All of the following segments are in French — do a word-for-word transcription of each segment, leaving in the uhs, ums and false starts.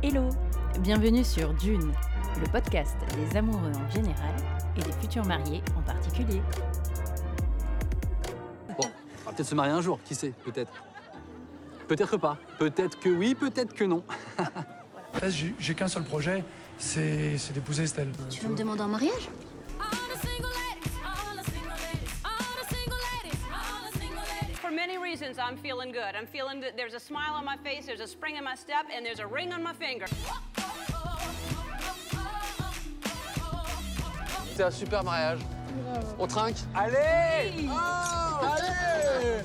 Hello, bienvenue sur Dune, le podcast des amoureux en général et des futurs mariés en particulier. Bon, on va peut-être se marier un jour, qui sait, peut-être. Peut-être pas, peut-être que oui, peut-être que non. J'ai, j'ai qu'un seul projet, c'est, c'est d'épouser Estelle. Tu veux me demander en mariage? For many reasons, I'm feeling good. I'm feeling that there's a smile on my face, there's a spring in my step, and there's a ring on my finger. C'est un super mariage. On trinque. Allez, oh, allez.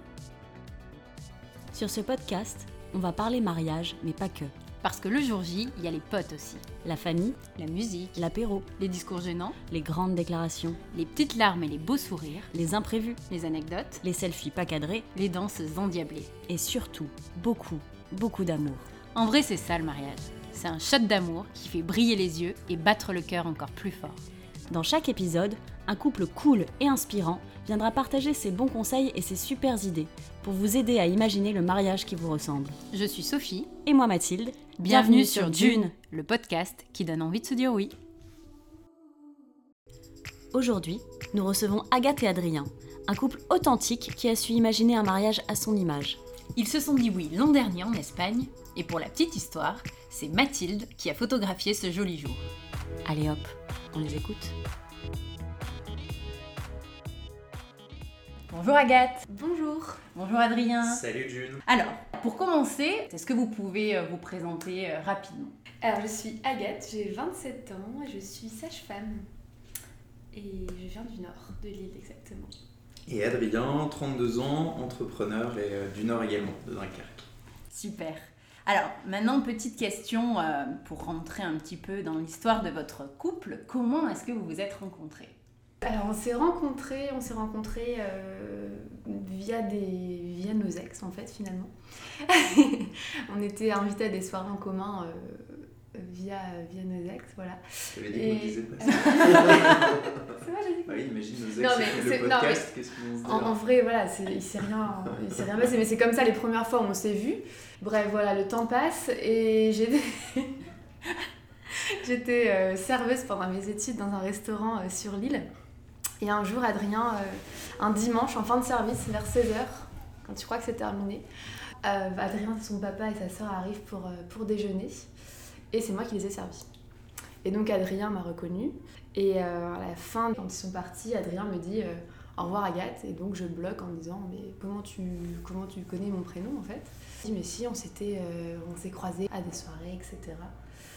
Sur ce podcast, on va parler mariage, mais pas que. Parce que le jour J, il y a les potes aussi. La famille, La musique, l'apéro, les discours gênants, les grandes déclarations, les petites larmes et les beaux sourires, les imprévus, les anecdotes, les selfies pas cadrés les danses endiablées. et surtout, beaucoup, beaucoup d'amour. En vrai, c'est ça le mariage. C'est un shot d'amour qui fait briller les yeux et battre le cœur encore plus fort. Dans chaque épisode, un couple cool et inspirant viendra partager ses bons conseils et ses super idées pour vous aider à imaginer le mariage qui vous ressemble. Je suis Sophie, Et moi Mathilde, bienvenue sur Dune, le podcast qui donne envie de se dire oui. Aujourd'hui, nous recevons Agathe et Adrien, un couple authentique qui a su imaginer un mariage à son image. Ils se sont dit oui l'an dernier en Espagne, et pour la petite histoire, c'est Mathilde qui a photographié ce joli jour. Allez hop, on les écoute. Bonjour Agathe. Bonjour. Bonjour Adrien. Salut June. Alors, pour commencer, est-ce que vous pouvez euh, vous présenter euh, rapidement? Alors, je suis Agathe, j'ai vingt-sept ans et je suis sage-femme. Et je viens du nord, de Lille exactement. Et Adrien, trente-deux ans, entrepreneur et euh, du Nord également, de Dunkerque. Super. Alors, maintenant, petite question euh, pour rentrer un petit peu dans l'histoire de votre couple. Comment est-ce que vous vous êtes rencontrés? Alors, on s'est rencontrés, on s'est rencontrés euh, via, des, via nos ex, en fait, finalement. On était invités à des soirées en commun euh, via, via nos ex, voilà. Tu avais dit Et- qu'on disait pas ça. C'est vrai, j'ai dit. Bah oui, imagine nos ex Non, mais écoutent c'est- le non, podcast, qu'est-ce qu'ils vont se dire? En, en vrai, voilà, c'est, il s'est rien, il s'est rien passé, mais c'est comme ça les premières fois où on s'est vus. Bref, voilà, le temps passe et j'étais, j'étais euh, serveuse pendant mes études dans un restaurant euh, sur l'île. Et un jour, Adrien, euh, un dimanche, en fin de service, vers seize heures, quand tu crois que c'est terminé, euh, Adrien, son papa et sa sœur arrivent pour, euh, pour déjeuner. Et c'est moi qui les ai servis. Et donc Adrien m'a reconnue. Et euh, à la fin, quand ils sont partis, Adrien me dit euh, au revoir Agathe. Et donc je bloque en me disant mais comment tu, comment tu connais mon prénom en fait? Je dis mais si, on, s'était, euh, on s'est croisés à des soirées, et cetera.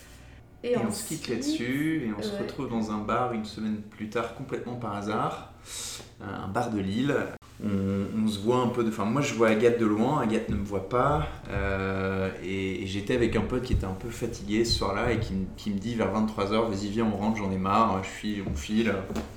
Et on se quitte là-dessus et on se ouais. retrouve dans un bar une semaine plus tard complètement par hasard, euh, un bar de Lille. On, on se voit un peu de... Enfin moi je vois Agathe de loin, Agathe ne me voit pas euh, et, et j'étais avec un pote qui était un peu fatigué ce soir-là et qui, me- qui me dit vers vingt-trois heures vas-y viens on rentre, j'en ai marre, je suis, on file,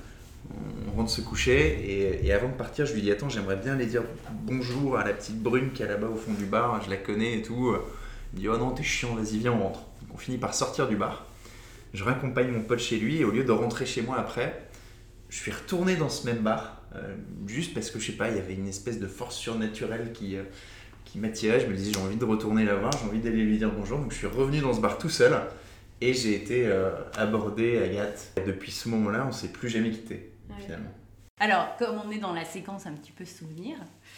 on rentre se coucher et, et avant de partir je lui dis attends j'aimerais bien aller dire bonjour à la petite brune qui est là-bas au fond du bar, je la connais et tout. Il me dit oh non t'es chiant, vas-y viens on rentre. Donc on finit par sortir du bar, je raccompagne mon pote chez lui et au lieu de rentrer chez moi après, je suis retourné dans ce même bar, euh, juste parce que je sais pas, il y avait une espèce de force surnaturelle qui, euh, qui m'attirait. Je me disais j'ai envie de retourner la voir, j'ai envie d'aller lui dire bonjour. Donc je suis revenu dans ce bar tout seul et j'ai été euh, abordé Agathe. Et depuis ce moment-là, on s'est plus jamais quitté Ouais. finalement. Alors, comme on est dans la séquence un petit peu souvenir,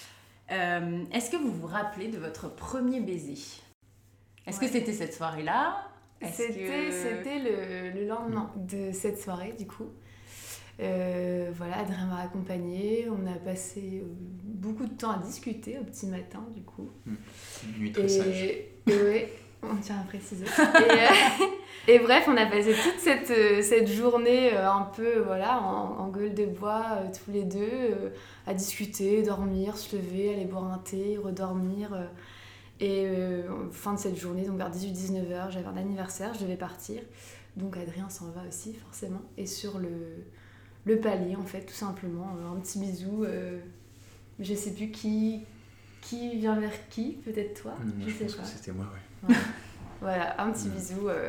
euh, est-ce que vous vous rappelez de votre premier baiser? Est-ce Ouais. que c'était cette soirée-là? Est-ce C'était, que- c'était le, le lendemain de cette soirée, du coup. Euh, voilà, Adrien m'a accompagnée. On a passé euh, beaucoup de temps à discuter au petit matin, du coup. Une nuit très sage. Et, et ouais, on tient à préciser. Et, euh, et bref, on a passé toute cette, euh, cette journée euh, un peu voilà, en, en gueule de bois, euh, tous les deux, euh, à discuter, dormir, se lever, aller boire un thé, redormir. euh, Et euh, fin de cette journée, donc vers dix-huit à dix-neuf heures, j'avais un anniversaire, je devais partir. Donc Adrien s'en va aussi, forcément. Et sur le, le palier, en fait, tout simplement, euh, un petit bisou. Euh, je sais plus qui, qui vient vers qui, peut-être toi, Mmh, je je sais pense pas. que c'était moi, ouais. Voilà, voilà un petit Mmh. bisou euh,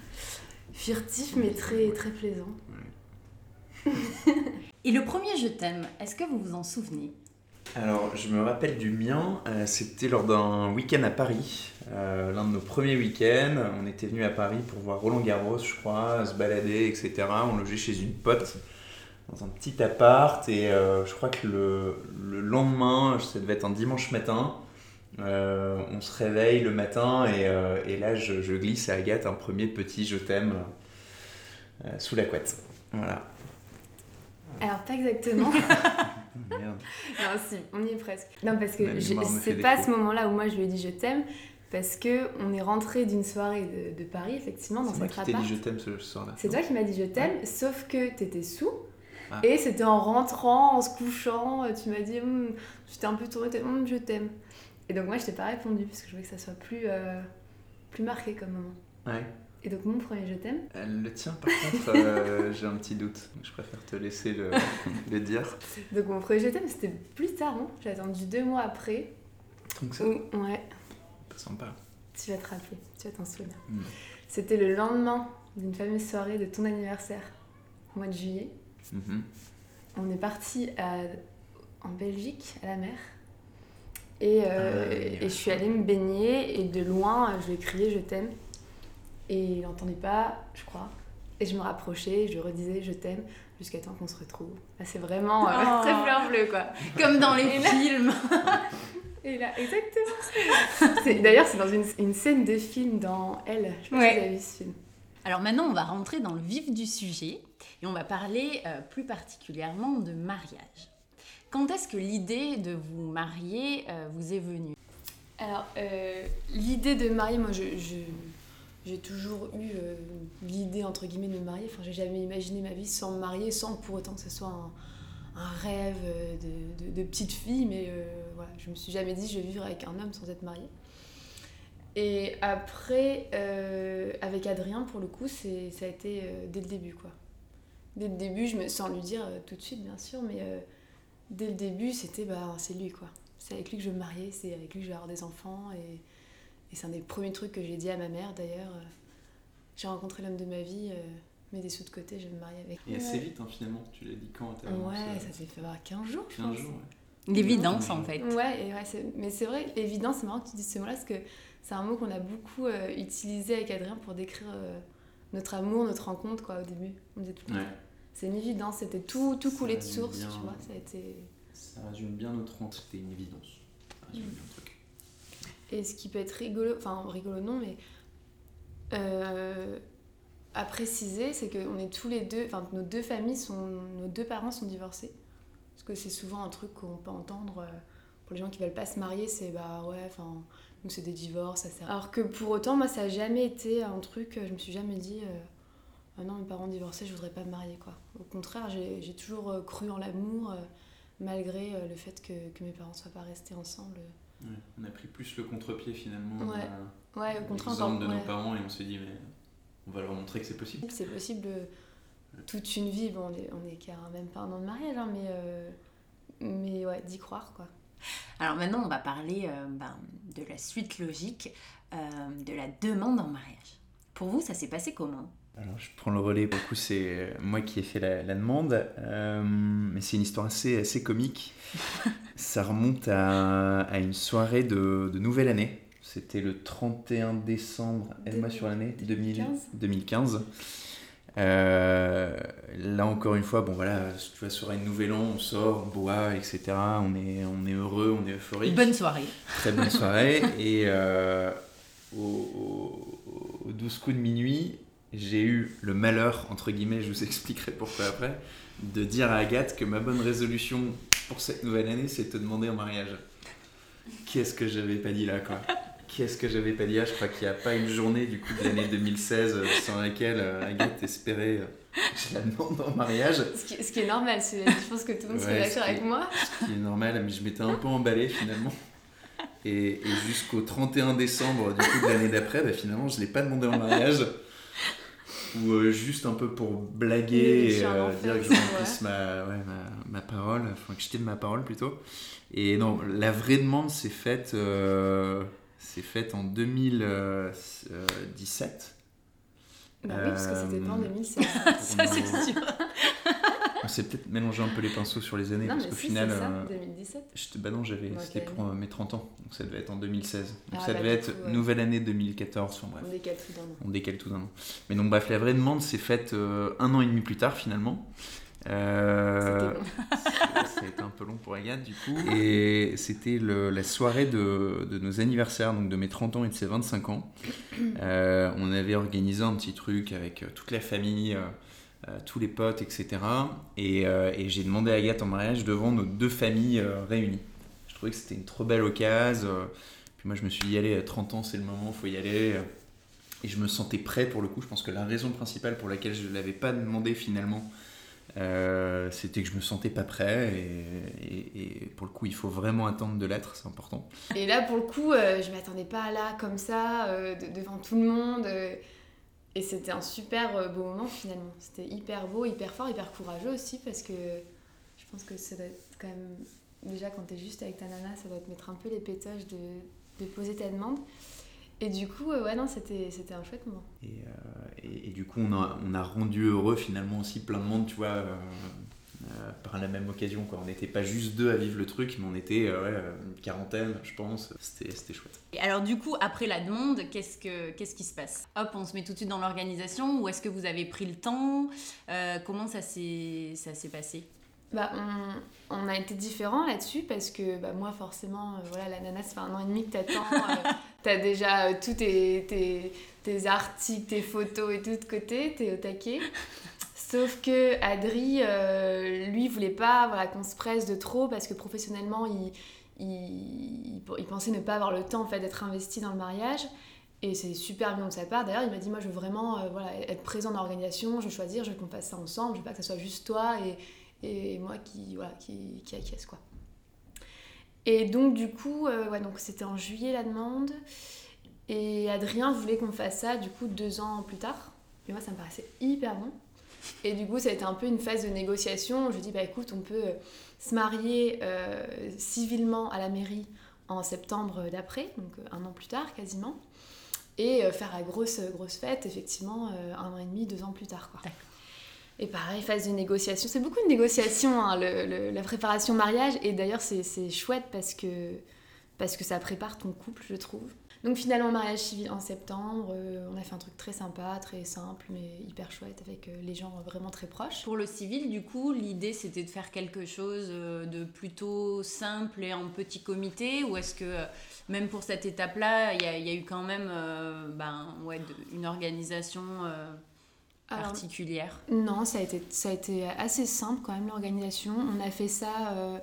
furtif, mais très, très plaisant. Et le premier je t'aime, est-ce que vous vous en souvenez? Alors, je me rappelle du mien, euh, c'était lors d'un week-end à Paris, euh, l'un de nos premiers week-ends. On était venu à Paris pour voir Roland Garros, je crois, se balader, et cetera. On logeait chez une pote dans un petit appart et euh, je crois que le, le lendemain, ça devait être un dimanche matin, euh, on se réveille le matin et, euh, et là, je, je glisse à Agathe un premier petit « je t'aime » euh, sous la couette. Voilà. Alors, pas exactement. Merde. Non, si, on y est presque. Non, parce que Ma je- mémoire me c'est fait pas à défaut. ce moment-là où moi je lui ai dit je t'aime, parce qu'on est rentré d'une soirée de, de Paris, effectivement, dans C'est moi cette qui t'ai appart. dit « je t'aime » ce soir-là. C'est toi qui m'as dit je t'aime, sauf que t'étais sous. Ah. Et c'était en rentrant, en se couchant, tu m'as dit Hum, j'étais un peu tournée, t'as dit, Hum, je t'aime. Et donc moi je t'ai pas répondu, parce que je voulais que ça soit plus, euh, plus marqué comme moment. Ouais. Et donc mon premier je t'aime, Euh, Le tien, par contre, euh, j'ai un petit doute. Je préfère te laisser le, le dire. donc mon premier je t'aime c'était plus tard, hein. J'ai attendu deux mois après. Donc ça, Où, ouais, pas sympa. tu vas te rappeler, tu vas t'en souvenir. Mm. C'était le lendemain d'une fameuse soirée de ton anniversaire, au mois de juillet. Mhm. On est parti à- en Belgique, à la mer. Et, euh, Ah, oui, et ouais. je suis allée me baigner et de loin, je lui ai crié je t'aime. Et il n'entendait pas, je crois. Et je me rapprochais, je lui redisais je t'aime jusqu'à temps qu'on se retrouve. Là, c'est vraiment euh, Oh. très fleur bleue, quoi. Comme dans les films. Et là, exactement. C'est- D'ailleurs, c'est dans une, une scène de film dans Elle. Je sais pas Ouais. si vous avez vu ce film. Alors maintenant, on va rentrer dans le vif du sujet et on va parler euh, plus particulièrement de mariage. Quand est-ce que l'idée de vous marier euh, vous est venue? Alors, euh, l'idée de me marier, moi, je, je- j'ai toujours eu euh, l'idée, entre guillemets, de me marier. Enfin, j'ai jamais imaginé ma vie sans me marier, sans pour autant que ce soit un, un rêve euh, de, de- de petite fille. Mais euh, voilà, je me suis jamais dit, je vais vivre avec un homme sans être mariée. Et après, euh, avec Adrien, pour le coup, c'est, ça a été euh, dès le début, quoi. Dès le début, je me, sans lui dire euh, tout de suite, bien sûr, mais euh, dès le début, c'était, bah, c'est lui, quoi. C'est avec lui que je vais me marier, c'est avec lui que je vais avoir des enfants. Et, et c'est un des premiers trucs que j'ai dit à ma mère, d'ailleurs. Euh, j'ai rencontré l'homme de ma vie, euh, mets des sous de côté, je vais me marier avec lui. Et assez Ouais. vite, hein, finalement. Tu l'as dit quand t'as Ouais, annoncé, ça s'est fait avoir quinze jours, je quinze pense. jours, ouais. L'évidence, en fait. Ouais, et ouais c'est- mais c'est vrai, évident, c'est marrant que tu dises ce mot-là, parce que c'est un mot qu'on a beaucoup euh, utilisé avec Adrien pour décrire euh, notre amour, notre rencontre, quoi, au début. On disait tout le temps. Ouais. C'est une évidence, c'était tout, tout Ça coulé de résume source, bien. tu vois, ça a été... Ça résume bien notre rencontre. C'était une évidence. Ça résume Mm. bien le truc. Et ce qui peut être rigolo, enfin rigolo non, mais euh, à préciser, c'est qu'on est tous les deux, enfin nos deux familles sont, nos deux parents sont divorcés. Parce que c'est souvent un truc qu'on peut entendre euh, pour les gens qui veulent pas se marier, c'est bah ouais, enfin nous c'est des divorces, ça sert. Alors que pour autant, moi ça a jamais été un truc, je me suis jamais dit euh, ah non mes parents divorcés, je voudrais pas me marier quoi. Au contraire, j'ai, j'ai toujours euh, cru en l'amour euh, malgré euh, le fait que, que mes parents soient pas restés ensemble. Ouais. On a pris plus le contre-pied finalement. Ouais. à Ouais, au contraire, l'exemple de ouais. nos parents et on s'est dit, mais on va leur montrer que c'est possible. C'est possible euh, toute une vie, bon, on est, on est qu'à même pas un an de mariage, hein, mais, euh, mais ouais, d'y croire quoi. Alors maintenant, on va parler euh, ben, de la suite logique euh, de la demande en mariage. Pour vous, ça s'est passé comment? Alors, je prends le relais, pour le coup, c'est moi qui ai fait la, la demande, euh, mais c'est une histoire assez, assez comique. Ça remonte à, à une soirée de, de Nouvelle Année. C'était le trente et un décembre, aide-moi sur l'année, deux mille quinze. deux mille quinze. Euh, là, encore une fois, bon voilà, tu vois, soirée de Nouvel An, on sort, on boit, et cetera. On est, on est heureux, on est euphorique. Bonne soirée. Très bonne soirée. Et euh, au, au, au douze coups de minuit, j'ai eu le malheur, entre guillemets, je vous expliquerai pourquoi après, de dire à Agathe que ma bonne résolution pour cette nouvelle année, c'est de te demander en mariage. Qu'est-ce que j'avais pas dit là, quoi. Qu'est-ce que j'avais pas dit là. Je crois qu'il n'y a pas une journée du coup de l'année deux mille seize euh, sans laquelle euh, Agathe espérait euh, que je la demande en mariage. Ce qui, ce qui est normal, c'est- je pense que tout le monde serait Ouais, ce d'accord qui avec est- moi. Ce qui est normal, mais je m'étais un peu emballé finalement. Et, et jusqu'au trente et un décembre du coup de l'année d'après, bah, finalement je ne l'ai pas demandé en mariage. Ou euh, juste un peu pour Oui, blaguer je et suis un euh, enfer, dire que je ouais. remplisse ma, ouais, ma, ma parole, enfin que je tienne ma parole plutôt. Et non, la vraie demande s'est faite, euh, s'est faite en deux mille dix-sept. Bah oui, parce que c'était pas en Euh, deux mille seize. Ça, c'est sûr. On s'est peut-être mélangé un peu les pinceaux sur les années, Non, parce mais qu'au si, final... c'est ça, euh, deux mille dix-sept. j'étais- bah non, j'avais, Donc, c'était euh, pour euh, mes trente ans, donc ça devait être en deux mille seize. Donc Ah, ça bah, devait du être coup, ouais. nouvelle année deux mille quatorze, enfin bref. On décale tout d'un an. On décale tout d'un an. Mais donc bref, la vraie demande s'est faite euh, un an et demi plus tard finalement. Euh, C'était long. ça a été un peu long pour Agathe du coup. Et c'était le- la soirée de, de nos anniversaires, donc de mes trente ans et de ses vingt-cinq ans. Euh, on avait organisé un petit truc avec euh, toute la famille, euh, euh, tous les potes, et cetera. Et, euh, et j'ai demandé à Agathe en mariage devant nos deux familles euh, réunies. Je trouvais que c'était une trop belle occasion. euh, Puis moi je me suis dit, allez, trente ans c'est le moment, il faut y aller. Et je me sentais prêt pour le coup. Je pense que la raison principale pour laquelle je ne l'avais pas demandé finalement, euh, c'était que je me sentais pas prêt. Et, et, et pour le coup, il faut vraiment attendre de l'être, c'est important. Et là, pour le coup, euh, je m'attendais pas à là, comme ça, euh, de- devant tout le monde. euh, et c'était un super euh, beau moment, finalement. C'était hyper beau, hyper fort, hyper courageux aussi, parce que je pense que ça doit être quand même... Déjà, quand t'es juste avec ta nana, ça doit te mettre un peu les pétoches de, de poser ta demande. Et du coup, euh, ouais, non, c'était, c'était un chouette moment. Et, euh, et, et du coup, on a, on a rendu heureux finalement aussi plein de monde, tu vois, euh, euh, par la même occasion, quoi. On n'était pas juste deux à vivre le truc, mais on était euh, ouais, une quarantaine, je pense. C'était, c'était chouette. Et alors du coup, après la demande, qu'est-ce, que, qu'est-ce qui se passe ? Hop, on se met tout de suite dans l'organisation, ou est-ce que vous avez pris le temps ? Euh, Comment ça s'est, ça s'est passé ? Bah, on, on a été différents là-dessus parce que bah, moi, forcément, euh, voilà, la nana, ça fait un an et demi que t'attends. euh, t'as déjà euh, tous tes, tes, tes articles, tes photos et tout de côté, t'es au taquet. Sauf que Adri, euh, lui, voulait pas voilà, qu'on se presse de trop parce que professionnellement, il, il, il pensait ne pas avoir le temps en fait, d'être investi dans le mariage. Et c'est super bien de sa part. D'ailleurs, il m'a dit, moi, je veux vraiment euh, voilà, être présent dans l'organisation, je veux choisir, je veux qu'on fasse ça ensemble, je veux pas que ça soit juste toi et... et moi qui, voilà, qui, qui acquiesce quoi. Et donc du coup, euh, ouais, donc c'était en juillet la demande, et Adrien voulait qu'on fasse ça du coup deux ans plus tard, et moi ça me paraissait hyper bon. Et du coup ça a été un peu une phase de négociation, je lui ai dit bah écoute on peut euh, se marier euh, civilement à la mairie en septembre d'après, donc euh, un an plus tard quasiment, et euh, faire la grosse, grosse fête effectivement euh, un an et demi, deux ans plus tard quoi. D'accord. Et pareil, phase de négociation. C'est beaucoup de négociations, hein, le, le, la préparation mariage. Et d'ailleurs, c'est, c'est chouette parce que, parce que ça prépare ton couple, je trouve. Donc finalement, mariage civil en septembre. Euh, on a fait un truc très sympa, très simple, mais hyper chouette, avec euh, les gens vraiment très proches. Pour le civil, du coup, l'idée c'était de faire quelque chose de plutôt simple et en petit comité, ou est-ce que même pour cette étape-là, il y, y a eu quand même euh, ben, ouais, de, une organisation euh, Alors, particulière ? Non, ça a, été, ça a été assez simple quand même l'organisation. On a fait ça euh,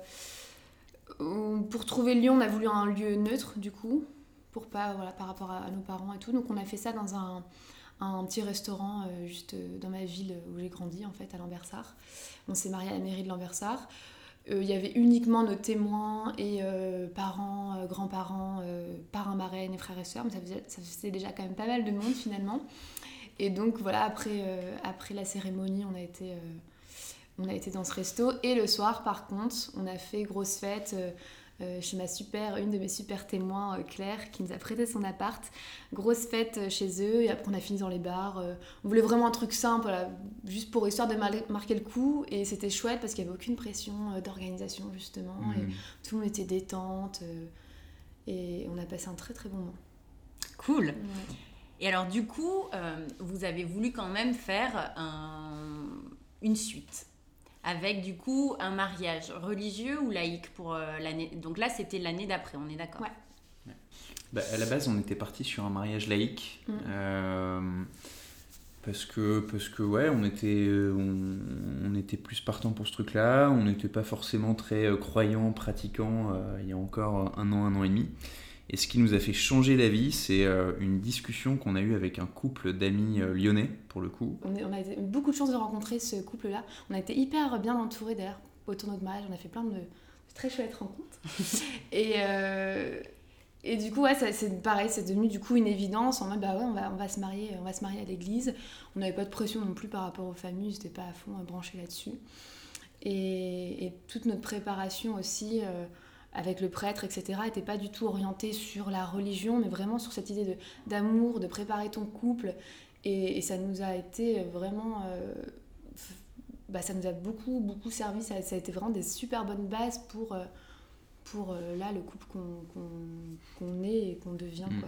pour trouver le lieu, on a voulu un lieu neutre du coup, pour pas, voilà, par rapport à, à nos parents et tout. Donc on a fait ça dans un, un petit restaurant euh, juste dans ma ville où j'ai grandi en fait, à Lambersart. On s'est mariés à la mairie de Lambersart. Il euh, y avait uniquement nos témoins et euh, parents, euh, grands-parents, euh, parrains, marraines et frères et sœurs. Mais ça faisait, ça faisait déjà quand même pas mal de monde finalement. Et donc voilà, après, euh, après la cérémonie, on a, été, euh, on a été dans ce resto. Et le soir, par contre, on a fait grosse fête euh, euh, chez ma super, une de mes super témoins, euh, Claire, qui nous a prêté son appart. Grosse fête euh, chez eux. Et après, on a fini dans les bars. Euh, on voulait vraiment un truc simple, voilà, juste pour histoire de mar- marquer le coup. Et c'était chouette parce qu'il n'y avait aucune pression euh, d'organisation, justement. Mmh. Et tout le monde était détente. Euh, et on a passé un très très bon moment. Cool. Ouais. Et alors du coup, euh, vous avez voulu quand même faire un, une suite, avec du coup un mariage religieux ou laïque pour euh, l'année. Donc là, c'était l'année d'après, on est d'accord ? Ouais. Bah, à la base, on était parti sur un mariage laïque. Mmh. Euh, parce que, parce que, ouais, on était, on, on était plus partant pour ce truc-là. On n'était pas forcément très euh, croyants, pratiquants euh, il y a encore un an, un an et demi. Et ce qui nous a fait changer d'avis, c'est euh, une discussion qu'on a eue avec un couple d'amis euh, lyonnais, pour le coup. On, est, on a eu beaucoup de chance de rencontrer ce couple-là. On a été hyper bien entourés d'ailleurs autour de notre mariage. On a fait plein de, de très chouettes rencontres. et, euh, et du coup, ouais, ça, c'est pareil, c'est devenu du coup une évidence. En mode, bah ouais, on va, on va se marier, on va se marier à l'église. On n'avait pas de pression non plus par rapport aux familles. J'étais pas à fond branchée là-dessus. Et, et toute notre préparation aussi. Euh, avec le prêtre, et cetera, n'était pas du tout orientée sur la religion, mais vraiment sur cette idée de, d'amour, de préparer ton couple. Et, et ça nous a été vraiment... Euh, bah, ça nous a beaucoup, beaucoup servi. Ça, ça a été vraiment des super bonnes bases pour, euh, pour euh, là, le couple qu'on, qu'on, qu'on est et qu'on devient. Mmh. Quoi.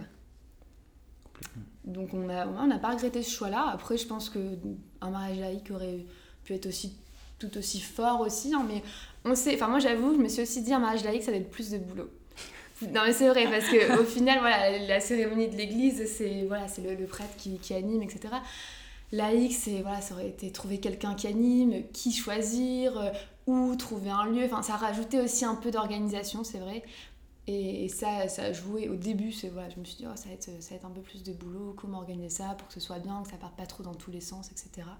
Donc on n'a on a pas regretté ce choix-là. Après, je pense qu'un mariage laïque aurait pu être aussi, tout aussi fort aussi. Hein, mais on sait, enfin moi j'avoue, je me suis aussi dit un mariage laïque, ça va être plus de boulot. Non mais c'est vrai, parce qu'au final, voilà, la cérémonie de l'église, c'est, voilà, c'est le, le prêtre qui, qui anime, et cetera. Laïque, c'est, voilà, ça aurait été trouver quelqu'un qui anime, qui choisir, euh, où trouver un lieu. Enfin, ça rajoutait aussi un peu d'organisation, c'est vrai. Et, et ça, ça a joué au début. C'est, voilà, je me suis dit, oh, ça, va être, ça va être un peu plus de boulot, comment organiser ça pour que ce soit bien, que ça parte pas trop dans tous les sens, et cetera.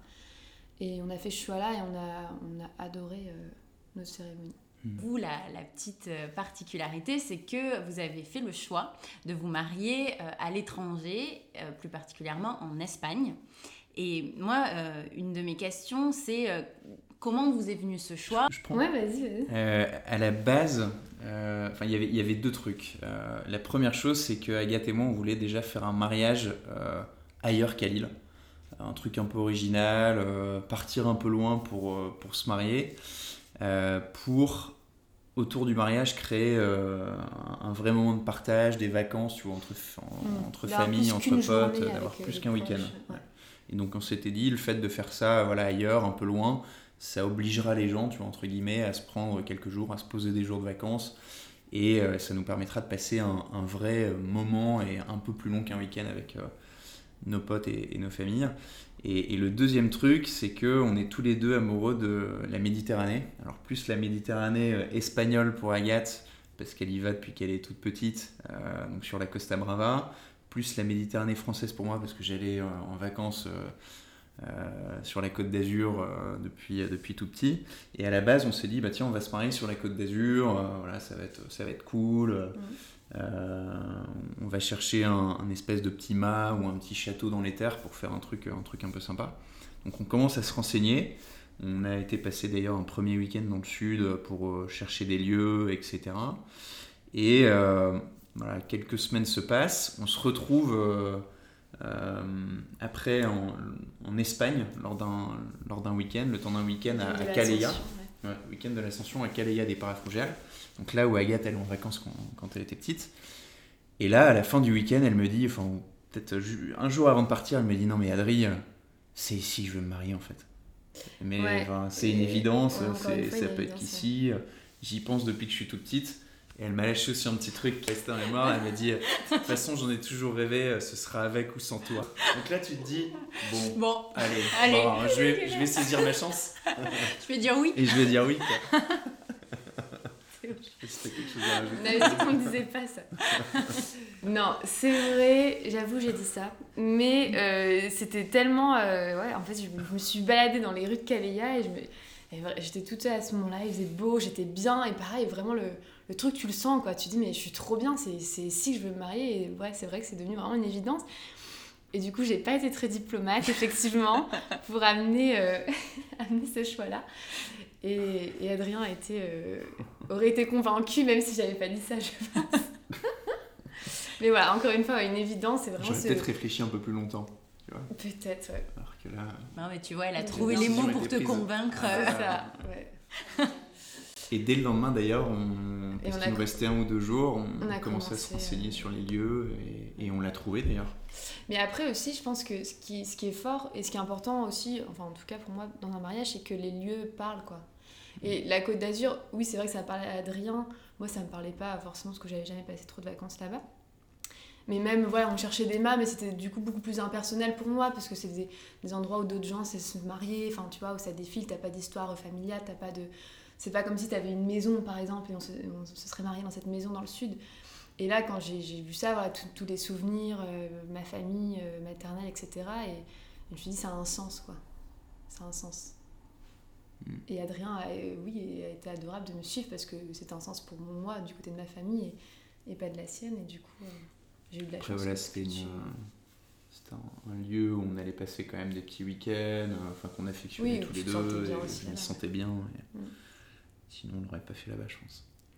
Et on a fait ce choix-là et on a, on a adoré euh, notre cérémonie. Vous, la, la petite particularité, c'est que vous avez fait le choix de vous marier euh, à l'étranger, euh, plus particulièrement en Espagne. Et moi, euh, une de mes questions, c'est euh, comment vous est venu ce choix ? Je prends... Ouais, vas-y, vas-y. Euh, à la base, euh, y avait, y avait deux trucs. Euh, la première chose, c'est que Agathe et moi, on voulait déjà faire un mariage euh, ailleurs qu'à Lille. Un truc un peu original, euh, partir un peu loin pour, euh, pour se marier, euh, pour... autour du mariage, créer euh, un, un vrai moment de partage, des vacances, tu vois, entre, en, mmh. entre familles, entre potes, d'avoir plus qu'un week-end. Ouais. Et donc on s'était dit, le fait de faire ça voilà, ailleurs, un peu loin, ça obligera les gens, tu vois, entre guillemets, à se prendre quelques jours, à se poser des jours de vacances, et euh, ça nous permettra de passer un, un vrai moment et un peu plus long qu'un week-end avec euh, nos potes et, et nos familles. Et, et le deuxième truc, c'est qu'on est tous les deux amoureux de la Méditerranée. Alors plus la Méditerranée espagnole pour Agathe, parce qu'elle y va depuis qu'elle est toute petite, euh, donc sur la Costa Brava. Plus la Méditerranée française pour moi, parce que j'allais euh, en vacances euh, euh, sur la Côte d'Azur euh, depuis, depuis tout petit. Et à la base, on s'est dit, bah, tiens, on va se marier sur la Côte d'Azur, euh, voilà, ça va être, ça va être cool. Mmh. Euh, on va chercher un, un espèce de petit mât ou un petit château dans les terres pour faire un truc, un truc un peu sympa. Donc on commence à se renseigner. On a été passer d'ailleurs un premier week-end dans le sud pour chercher des lieux, et cetera. Et euh, voilà, quelques semaines se passent. On se retrouve euh, euh, après en, en Espagne lors d'un, lors d'un week-end, le temps d'un week-end à, à Calella. Ouais, week-end de l'Ascension à Calella des Parafougères. Donc là où Agathe elle est en vacances quand, quand elle était petite. Et là, à la fin du week-end, elle me dit, enfin peut-être un jour avant de partir, elle me dit non mais Adri, c'est ici que je veux me marier en fait. Mais ouais, enfin, c'est une évidence, ouais, c'est, fois, ça peut être qu'ici. Ouais. J'y pense depuis que je suis toute petite. Et elle m'a lâché aussi un petit truc qui restait dans la mémoire. Elle m'a dit, de toute façon j'en ai toujours rêvé, ce sera avec ou sans toi. Donc là tu te dis, bon, bon allez, allez. Bon, je, vais, je vais saisir ma chance. Je vais dire oui. Et je vais dire oui. Quoi. C'était quelque chose à rajouter. On avait dit qu'on ne disait pas ça. Non, c'est vrai, j'avoue, j'ai dit ça. Mais euh, c'était tellement... Euh, ouais, en fait, je, je me suis baladée dans les rues de Calella et, je me, et j'étais toute seule à ce moment-là, il faisait beau, j'étais bien. Et pareil, vraiment, le, le truc, tu le sens, quoi. Tu te dis, mais je suis trop bien, c'est, c'est ici que je veux me marier. Et ouais, c'est vrai que c'est devenu vraiment une évidence. Et du coup, j'ai pas été très diplomate, effectivement, pour amener, euh, amener ce choix-là. Et, et Adrien a été, euh, aurait été convaincu, même si j'avais pas dit ça, je pense. Mais voilà, encore une fois, une évidence, c'est vraiment... J'aurais ce... peut-être réfléchi un peu plus longtemps, tu vois. Peut-être, ouais. Alors que là... Non, mais tu vois, elle a trouvé les mots pour te prise. convaincre. Ah, c'est ça, ouais. Et dès le lendemain, d'ailleurs, on... parce qu'il nous restait un ou deux jours, on, on a commencé, commencé à se renseigner euh... sur les lieux, et, et on l'a trouvé, d'ailleurs. Mais après aussi, je pense que ce qui, ce qui est fort, et ce qui est important aussi, enfin en tout cas pour moi, dans un mariage, c'est que les lieux parlent, quoi. Et la Côte d'Azur, oui, c'est vrai que ça parlait à Adrien. Moi, ça me parlait pas forcément parce que j'avais jamais passé trop de vacances là-bas. Mais même, voilà, on cherchait des mâts, mais c'était du coup beaucoup plus impersonnel pour moi parce que c'est des, des endroits où d'autres gens se marier, enfin, tu vois, où ça défile, t'as pas d'histoire familiale, t'as pas de... C'est pas comme si t'avais une maison, par exemple, et on se, on se serait marié dans cette maison dans le sud. Et là, quand j'ai, j'ai vu ça, voilà, tous les souvenirs, euh, ma famille euh, maternelle, et cetera. Et, et je me suis dit, ça a un sens, quoi. Ça a un sens. Et Adrien a, oui, a été adorable de me suivre parce que c'était un sens pour moi du côté de ma famille et, et pas de la sienne, et du coup euh, j'ai eu de la Après, chance. Voilà, c'était, une, c'était un, un lieu où on allait passer quand même des petits week-ends, enfin qu'on affectionnait oui, tous les deux, et on se sentait bien. Et... Mm. Sinon on n'aurait pas fait là-bas, je pense.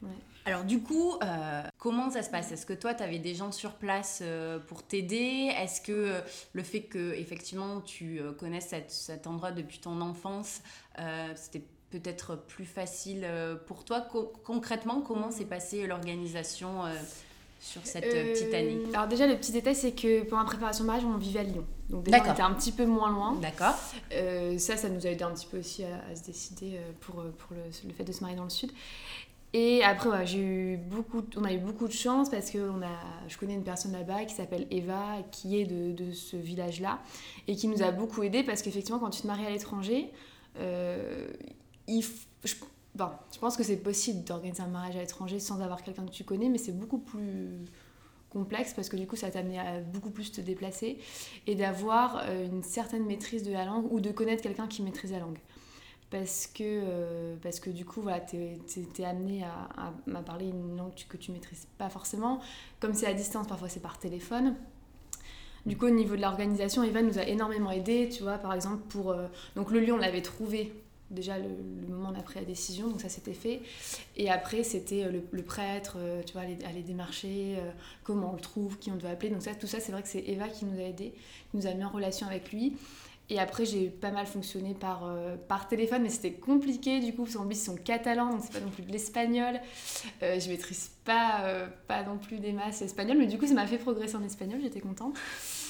Ouais. Alors du coup, euh, comment ça se passe ? Est-ce que toi, tu avais des gens sur place euh, pour t'aider ? Est-ce que euh, le fait que effectivement tu euh, connaisses cette, cet endroit depuis ton enfance, euh, c'était peut-être plus facile euh, pour toi ? Co- concrètement, comment s'est passée l'organisation euh, sur cette euh, petite année ? Alors déjà, le petit détail, c'est que pendant la préparation de mariage, on vivait à Lyon. Donc déjà, D'accord. on était un petit peu moins loin. D'accord. Euh, ça, ça nous a aidé un petit peu aussi à, à se décider pour, pour le, le fait de se marier dans le sud. Et après, ouais, j'ai eu beaucoup, on a eu beaucoup de chance parce que on a, je connais une personne là-bas qui s'appelle Eva, qui est de, de ce village-là, et qui nous a beaucoup aidés parce qu'effectivement, quand tu te maries à l'étranger, euh, il f... je, bon, je pense que c'est possible d'organiser un mariage à l'étranger sans avoir quelqu'un que tu connais, mais c'est beaucoup plus complexe parce que du coup, ça t'amène à beaucoup plus te déplacer et d'avoir une certaine maîtrise de la langue ou de connaître quelqu'un qui maîtrise la langue. Parce que, euh, parce que du coup, voilà, t'es, t'es, t'es amené à, à, à parler une langue que tu ne maîtrises pas forcément. Comme c'est à distance, parfois c'est par téléphone. Du coup, au niveau de l'organisation, Eva nous a énormément aidés, tu vois, par exemple, pour... Euh, donc le lieu, on l'avait trouvé déjà le, le moment où on a pris la décision, donc ça s'était fait. Et après, c'était le, le prêtre, euh, tu vois, aller, aller démarcher, euh, comment on le trouve, qui on doit appeler. Donc ça, tout ça, c'est vrai que c'est Eva qui nous a aidés, qui nous a mis en relation avec lui. Et après, j'ai pas mal fonctionné par, euh, par téléphone, mais c'était compliqué du coup, parce qu'en plus, ils sont catalans, donc c'est pas non plus de l'espagnol. Euh, je maîtrise pas, euh, pas non plus des masses l'espagnol, mais du coup, ça m'a fait progresser en espagnol, j'étais contente.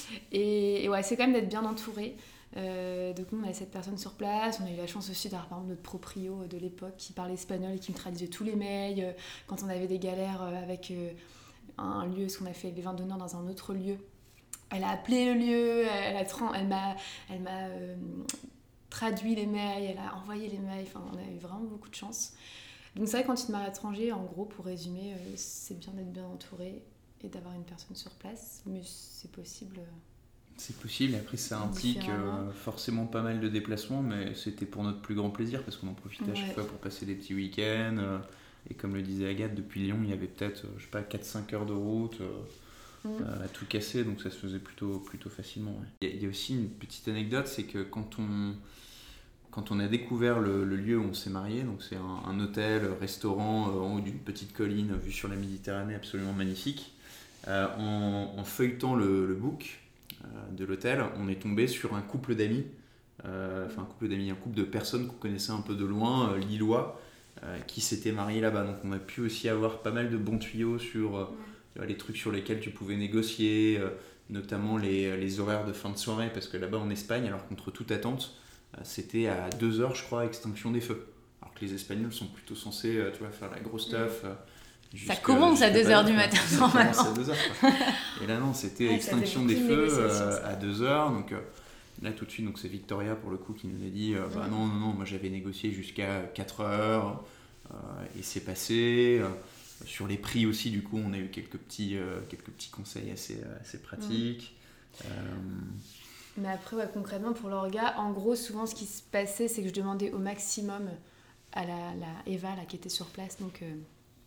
Et, et ouais, c'est quand même d'être bien entourée. Euh, donc, on a cette personne sur place. On a eu la chance aussi d'avoir par exemple notre proprio de l'époque qui parlait espagnol et qui me traduisait tous les mails. Quand on avait des galères avec un lieu, parce qu'on a fait les vins d'honneur dans un autre lieu. Elle a appelé le lieu, elle, a tra- elle m'a, elle m'a euh, traduit les mails, elle a envoyé les mails, enfin, on a eu vraiment beaucoup de chance. Donc c'est vrai que quand tu te maries à l'étranger, en gros, pour résumer, euh, c'est bien d'être bien entouré et d'avoir une personne sur place, mais c'est possible. Euh, c'est possible, après ça implique euh, forcément pas mal de déplacements, mais c'était pour notre plus grand plaisir parce qu'on en profitait à chaque ouais. fois pour passer des petits week-ends. Euh, et comme le disait Agathe, depuis Lyon, il y avait peut-être, je sais pas, quatre à cinq heures de route. Euh, Euh, à tout casser, donc ça se faisait plutôt, plutôt facilement. Ouais. Il, y a, il y a aussi une petite anecdote, c'est que quand on, quand on a découvert le, le lieu où on s'est marié, donc c'est un, un hôtel, restaurant euh, en haut d'une petite colline vue sur la Méditerranée absolument magnifique, euh, en, en feuilletant le, le book euh, de l'hôtel, on est tombé sur un couple d'amis, euh, enfin un couple d'amis, un couple de personnes qu'on connaissait un peu de loin, euh, lillois, euh, qui s'étaient mariés là-bas. Donc on a pu aussi avoir pas mal de bons tuyaux sur... Euh, les trucs sur lesquels tu pouvais négocier, euh, notamment les, les horaires de fin de soirée, parce que là-bas en Espagne, alors contre toute attente, euh, c'était à deux heures, je crois, extinction des feux. Alors que les Espagnols sont plutôt censés euh, tu vois, faire la grosse stuff. Euh, ça commence à deux heures du matin, normalement. Ça commence à deux heures. Et là, non, c'était ouais, extinction des feux euh, à deux heures. Donc euh, là, tout de suite, donc, c'est Victoria, pour le coup, qui nous a dit euh, bah, non, non, non, moi j'avais négocié jusqu'à quatre heures, euh, et c'est passé. Euh, Sur les prix aussi, du coup, on a eu quelques petits, euh, quelques petits conseils assez, assez pratiques. Mmh. Euh... Mais après, ouais, concrètement, pour l'orga, en gros, souvent, ce qui se passait, c'est que je demandais au maximum à la, la Eva, là, qui était sur place, donc, euh,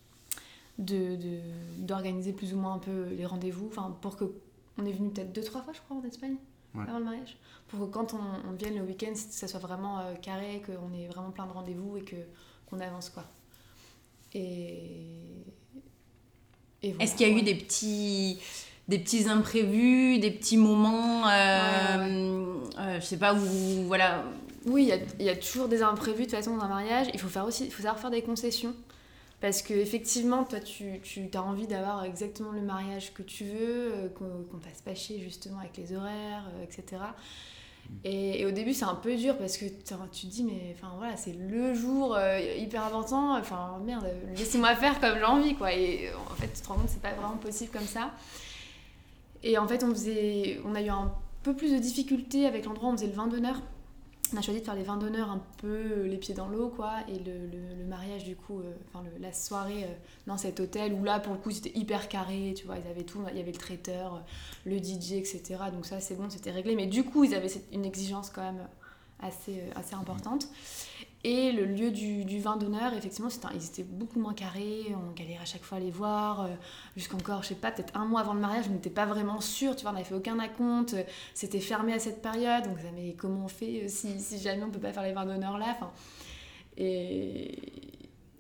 de, de, d'organiser plus ou moins un peu les rendez-vous, enfin, pour que... On est venu peut-être deux, trois fois, je crois, en Espagne, ouais. avant le mariage. Pour que quand on, on vienne le week-end, ça soit vraiment euh, carré, qu'on ait vraiment plein de rendez-vous et que, qu'on avance, quoi. Et... Et voilà. Est-ce qu'il y a eu des petits, des petits imprévus, des petits moments, euh, ouais. euh, je sais pas, où, voilà... Oui, il y a, il y a toujours des imprévus, de toute façon, dans un mariage. Il faut, faire aussi, il faut savoir faire des concessions. Parce qu'effectivement, toi, tu, tu as envie d'avoir exactement le mariage que tu veux, euh, qu'on ne fasse pas chier, justement, avec les horaires, euh, et cetera. Et, et au début, c'est un peu dur parce que tu te dis, mais enfin voilà, c'est le jour euh, hyper important, enfin merde, laissez-moi faire comme j'ai envie, quoi. Et en fait, tu te rends compte que c'est pas vraiment possible comme ça. Et en fait, on, faisait, on a eu un peu plus de difficultés avec l'endroit où on faisait le vin d'honneur. On a choisi de faire les vins d'honneur un peu les pieds dans l'eau, quoi. Et le, le, le mariage, du coup, euh, enfin le, la soirée euh, dans cet hôtel où là, pour le coup, c'était hyper carré, tu vois. Ils avaient tout, il y avait le traiteur, le D J, et cetera. Donc ça, c'est bon, c'était réglé. Mais du coup, ils avaient cette, une exigence quand même assez, assez importante. Et le lieu du, du vin d'honneur, effectivement, c'était, ils étaient beaucoup moins carrés. On galérait à chaque fois à les voir. Euh, jusqu'encore, je sais pas, peut-être un mois avant le mariage, on n'était pas vraiment sûrs. Tu vois, on n'avait fait aucun acompte. C'était fermé à cette période. Donc, mais comment on fait si, si jamais on ne peut pas faire les vins d'honneur là, enfin, et...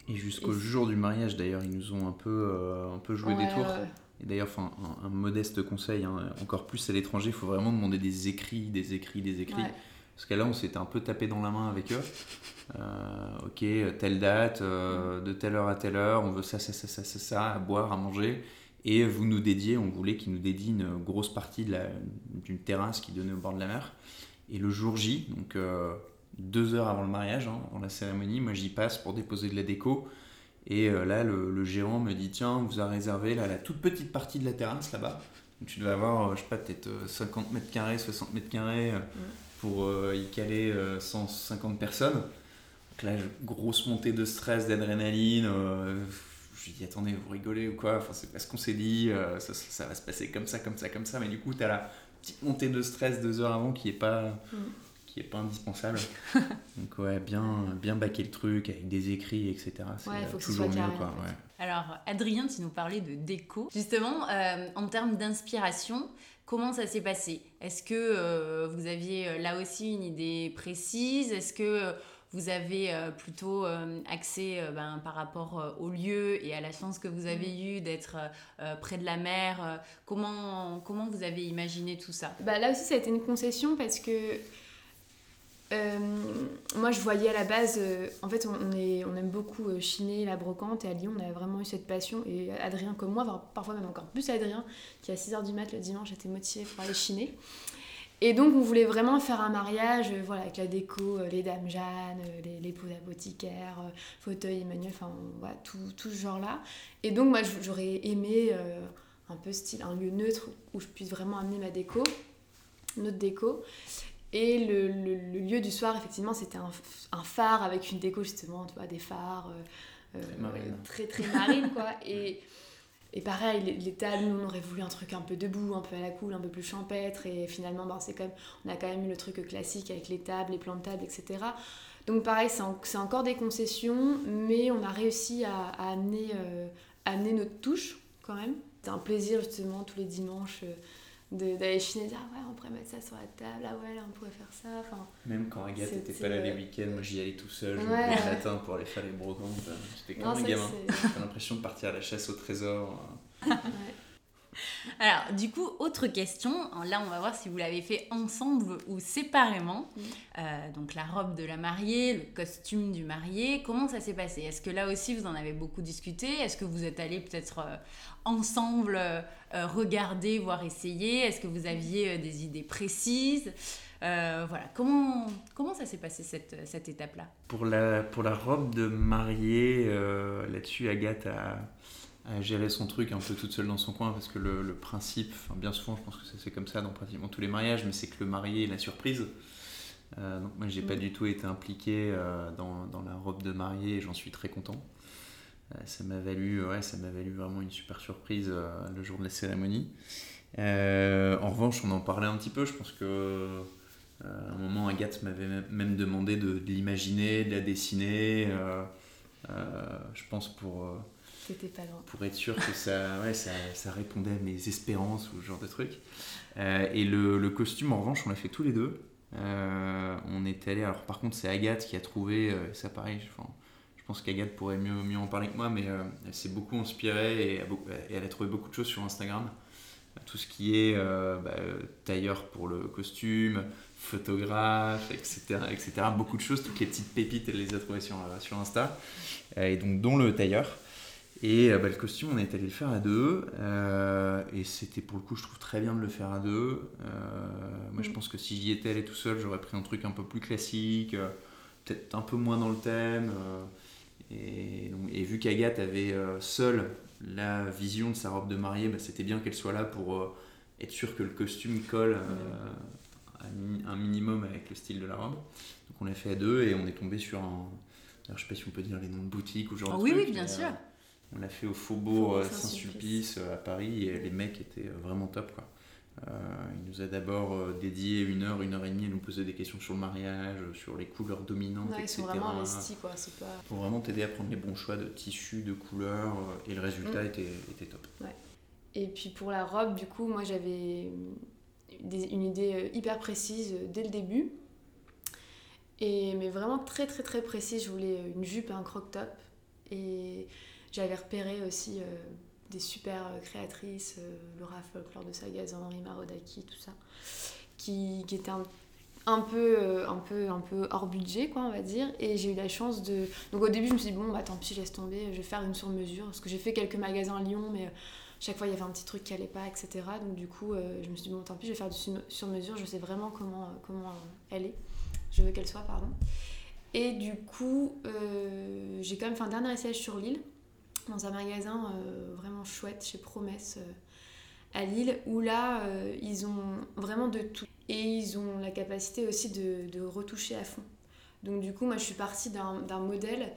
Et jusqu'au Et jour du mariage, d'ailleurs, ils nous ont un peu, euh, un peu joué Ouais, des tours. ouais. Et d'ailleurs, enfin, un, un modeste conseil, hein, encore plus à l'étranger, il faut vraiment demander des écrits, des écrits, des écrits. Ouais. Parce que là, on s'était un peu tapé dans la main avec eux. Euh, ok, telle date, euh, de telle heure à telle heure, on veut ça, ça, ça, ça, ça, ça, à boire, à manger. Et vous nous dédiez, on voulait qu'ils nous dédient une grosse partie de la, d'une terrasse qui donnait au bord de la mer. Et le jour J, donc euh, deux heures avant le mariage, hein, avant la cérémonie, moi j'y passe pour déposer de la déco. Et euh, là, le, le gérant me dit, tiens, on vous a réservé là, la toute petite partie de la terrasse là-bas. Donc tu devais avoir, euh, je sais pas, peut-être euh, cinquante mètres carrés, soixante mètres carrés euh, Ouais. pour euh, y caler euh, cent cinquante personnes. Donc là, grosse montée de stress, d'adrénaline. Euh, je lui dis, attendez, vous rigolez ou quoi? Enfin, c'est pas ce qu'on s'est dit, euh, ça, ça va se passer comme ça, comme ça, comme ça. Mais du coup, t'as la petite montée de stress deux heures avant qui est pas... Mm. qui est pas indispensable. Donc ouais, bien, bien baquer le truc avec des écrits, et cetera. C'est Ouais, faut que ce toujours soit mieux, carré, quoi. en fait. Ouais. Alors, Adrien, tu nous parlais de déco. Justement, euh, en termes d'inspiration, comment ça s'est passé? Est-ce que euh, vous aviez euh, là aussi une idée précise? Est-ce que euh, vous avez euh, plutôt euh, axé euh, ben, par rapport euh, au lieu et à la chance que vous avez eue d'être euh, près de la mer? euh, comment, comment vous avez imaginé tout ça? Bah, là aussi, ça a été une concession parce que euh, moi, je voyais à la base, euh, en fait, on, on, est, on aime beaucoup euh, chiner, la brocante, et à Lyon, on a vraiment eu cette passion. Et Adrien, comme moi, enfin, parfois même encore plus Adrien, qui à six heures du mat le dimanche était motivé pour aller chiner. Et donc, on voulait vraiment faire un mariage, euh, voilà, avec la déco, euh, les dames Jeanne, euh, les, les pots d'apothicaire, euh, fauteuil Emmanuel, enfin, voilà, tout, tout ce genre-là. Et donc, moi, j'aurais aimé euh, un peu style, un lieu neutre où je puisse vraiment amener ma déco, notre déco. Et le, le, le lieu du soir, effectivement, c'était un, un phare avec une déco, justement, tu vois, des phares euh, Très marine. très, très marine, quoi. Et, et pareil, les, les tables, nous, on aurait voulu un truc un peu debout, un peu à la cool, un peu plus champêtre. Et finalement, ben, c'est quand même, on a quand même eu le truc classique avec les tables, les plans de table, et cetera. Donc pareil, c'est, en, c'est encore des concessions, mais on a réussi à, à amener, euh, à amener notre touche, quand même. C'était un plaisir, justement, tous les dimanches... Euh, De, d'aller chiner et dire ah ouais on pourrait mettre ça sur la table, ah ouais là on pourrait faire ça, enfin Même quand Agathe c'était... était pas là les week-ends, moi j'y allais tout seul, je Ouais. me levais le matin pour aller faire les brocantes. J'étais comme Non, un ça, gamin. c'est- T'as l'impression de partir à la chasse au trésor. ouais. Alors, du coup, autre question. Là, on va voir si vous l'avez fait ensemble ou séparément. Mm. Euh, donc, la robe de la mariée, le costume du marié. Comment ça s'est passé? Est-ce que là aussi, vous en avez beaucoup discuté? Est-ce que vous êtes allés peut-être euh, ensemble euh, regarder, voire essayer? Est-ce que vous aviez euh, des idées précises? Euh, voilà. Comment, comment ça s'est passé, cette, cette étape-là? Pour la, pour la robe de mariée, euh, là-dessus, Agathe a, a géré son truc un peu toute seule dans son coin parce que le, le principe, enfin, bien souvent, je pense que ça, c'est comme ça dans pratiquement tous les mariages, mais c'est que le marié est la surprise. Euh, donc moi, j'ai pas du tout été impliqué euh, dans, dans la robe de mariée et j'en suis très content. Euh, ça m'a valu, ouais, ça m'a valu vraiment une super surprise euh, le jour de la cérémonie. Euh, en revanche, on en parlait un petit peu, je pense que Euh, à un moment, Agathe m'avait même demandé de, de l'imaginer, de la dessiner, euh, euh, je pense pour, euh, T'étais pas loin. pour être sûr que ça, ouais, ça, ça répondait à mes espérances ou ce genre de truc. Euh, et le, le costume, en revanche, on l'a fait tous les deux. Euh, on est allé, alors par contre, c'est Agathe qui a trouvé, euh, ça pareil, je, enfin, je pense qu'Agathe pourrait mieux, mieux en parler que moi, mais euh, elle s'est beaucoup inspirée et, a beaucoup, et elle a trouvé beaucoup de choses sur Instagram. Tout ce qui est euh, bah, tailleur pour le costume, photographe, et cetera, et cetera. Beaucoup de choses, toutes les petites pépites, elle les a trouvées sur, sur Insta, et donc dont le tailleur. Et bah, le costume, on est allé le faire à deux, euh, et c'était pour le coup, je trouve très bien de le faire à deux. Euh, moi, je pense que si j'y étais allé tout seul, j'aurais pris un truc un peu plus classique, euh, peut-être un peu moins dans le thème. Euh, et, donc, et vu qu'Agathe avait euh, seule la vision de sa robe de mariée, bah, c'était bien qu'elle soit là pour euh, être sûre que le costume colle euh, à un minimum avec le style de la robe. Donc on l'a fait à deux et on est tombé sur un... Alors, je sais pas si on peut dire les noms de boutiques ou genre Oh, de oui, trucs, oui, bien mais, sûr. Euh, on l'a fait au Faubourg euh, Saint-Sulpice. Saint-Sulpice euh, à Paris et les mecs étaient euh, vraiment top, quoi. Euh, il nous a d'abord euh, dédié une heure, une heure et demie à nous poser des questions sur le mariage, sur les couleurs dominantes, Ouais, ils et cetera. sont vraiment investis, quoi. C'est pas... Pour vraiment t'aider à prendre les bons choix de tissus, de couleurs, euh, et le résultat Mm. était, était top. Et puis pour la robe, du coup, moi j'avais des, une idée hyper précise dès le début. Et, mais vraiment très très très précise. Je voulais une jupe et un croc-top. Et j'avais repéré aussi euh, des super créatrices, euh, Laura Folklore de Sagazan, Henri Marodaki, tout ça, qui, qui étaient un, un, peu, un, peu, un peu hors budget, quoi, on va dire. Et j'ai eu la chance de... Donc au début, je me suis dit, bon, bah tant pis, laisse tomber, je vais faire une sur-mesure. Parce que j'ai fait quelques magasins à Lyon, mais chaque fois, il y avait un petit truc qui allait pas, et cetera. Donc du coup, euh, je me suis dit, bon, tant pis, je vais faire du sur-mesure. Je sais vraiment comment, comment elle est. Je veux qu'elle soit, pardon. Et du coup, euh, j'ai quand même fait un dernier essayage sur Lille, dans un magasin euh, vraiment chouette, chez Promesse, euh, à Lille, où là, euh, ils ont vraiment de tout. Et ils ont la capacité aussi de, de retoucher à fond. Donc du coup, moi, je suis partie d'un, d'un modèle,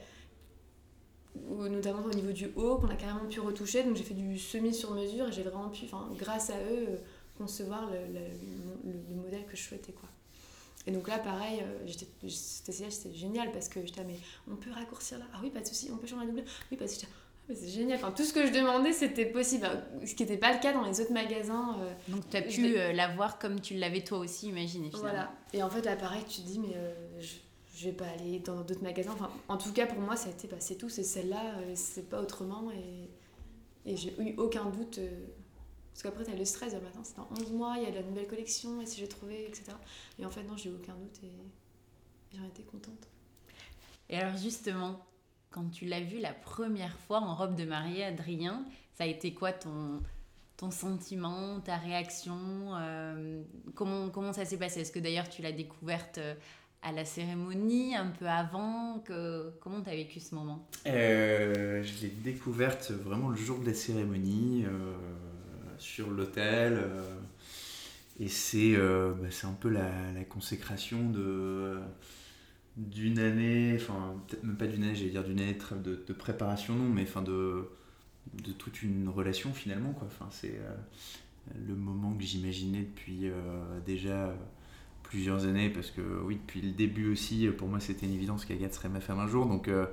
où, notamment au niveau du haut, qu'on a carrément pu retoucher. Donc j'ai fait du semi-sur-mesure et j'ai vraiment pu, grâce à eux, euh, concevoir le, le, le, le modèle que je souhaitais, quoi. Et donc là, pareil, euh, j'étais, cet essayage, c'était génial parce que j'étais, mais on peut raccourcir là. Ah oui, pas de souci, on peut changer la doublure. Oui, parce que j'étais, ah, mais c'est génial. Enfin, tout ce que je demandais, c'était possible. Ce qui n'était pas le cas dans les autres magasins. Euh, donc tu as pu euh, la voir comme tu l'avais toi aussi imaginé, finalement. Voilà. Et en fait, là, pareil, tu te dis, mais euh, je, je vais pas aller dans d'autres magasins. Enfin, en tout cas, pour moi, ça a été, bah, c'est tout, c'est celle-là, euh, c'est pas autrement. Et, et j'ai eu aucun doute. Euh, Parce qu'après, t'as le stress, de matin, c'est dans onze mois, il y a de la nouvelle collection, et si j'ai trouvé, et cetera. Et en fait, non, j'ai eu aucun doute et j'en étais contente. Et alors, justement, quand tu l'as vu la première fois en robe de mariée, Adrien, ça a été quoi ton, ton sentiment, ta réaction euh, comment, comment ça s'est passé ? Est-ce que d'ailleurs, tu l'as découverte à la cérémonie, un peu avant que... Comment t'as vécu ce moment ? euh, Je l'ai découverte vraiment le jour de la cérémonie. Euh... sur l'hôtel euh, et c'est, euh, bah, c'est un peu la, la consécration de, d'une année, enfin peut-être même pas d'une année, j'allais dire d'une année de, de préparation, non, mais enfin de, de toute une relation finalement, quoi. Enfin, c'est euh, le moment que j'imaginais depuis euh, déjà plusieurs années, parce que oui, depuis le début aussi, pour moi c'était une évidence qu'Agathe serait ma femme un jour, donc euh,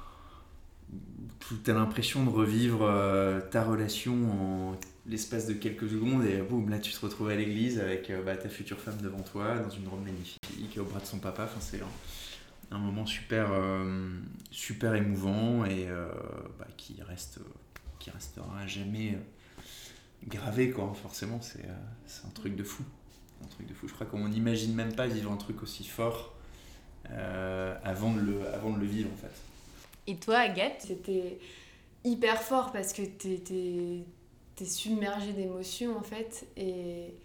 tu as l'impression de revivre euh, ta relation en l'espace de quelques secondes et boum, là tu te retrouves à l'église avec euh, bah, ta future femme devant toi dans une robe magnifique au bras de son papa. Enfin, c'est un, un moment super, euh, super émouvant et euh, bah, qui, reste, qui restera à jamais euh, gravé, quoi. Forcément, c'est, euh, c'est un truc de fou. Un truc de fou. Je crois qu'on n'imagine même pas vivre un truc aussi fort euh, avant, de le, avant de le vivre, en fait. Et toi, Agathe ? C'était hyper fort parce que t'es, t'es, t'es submergée d'émotions, en fait. Et,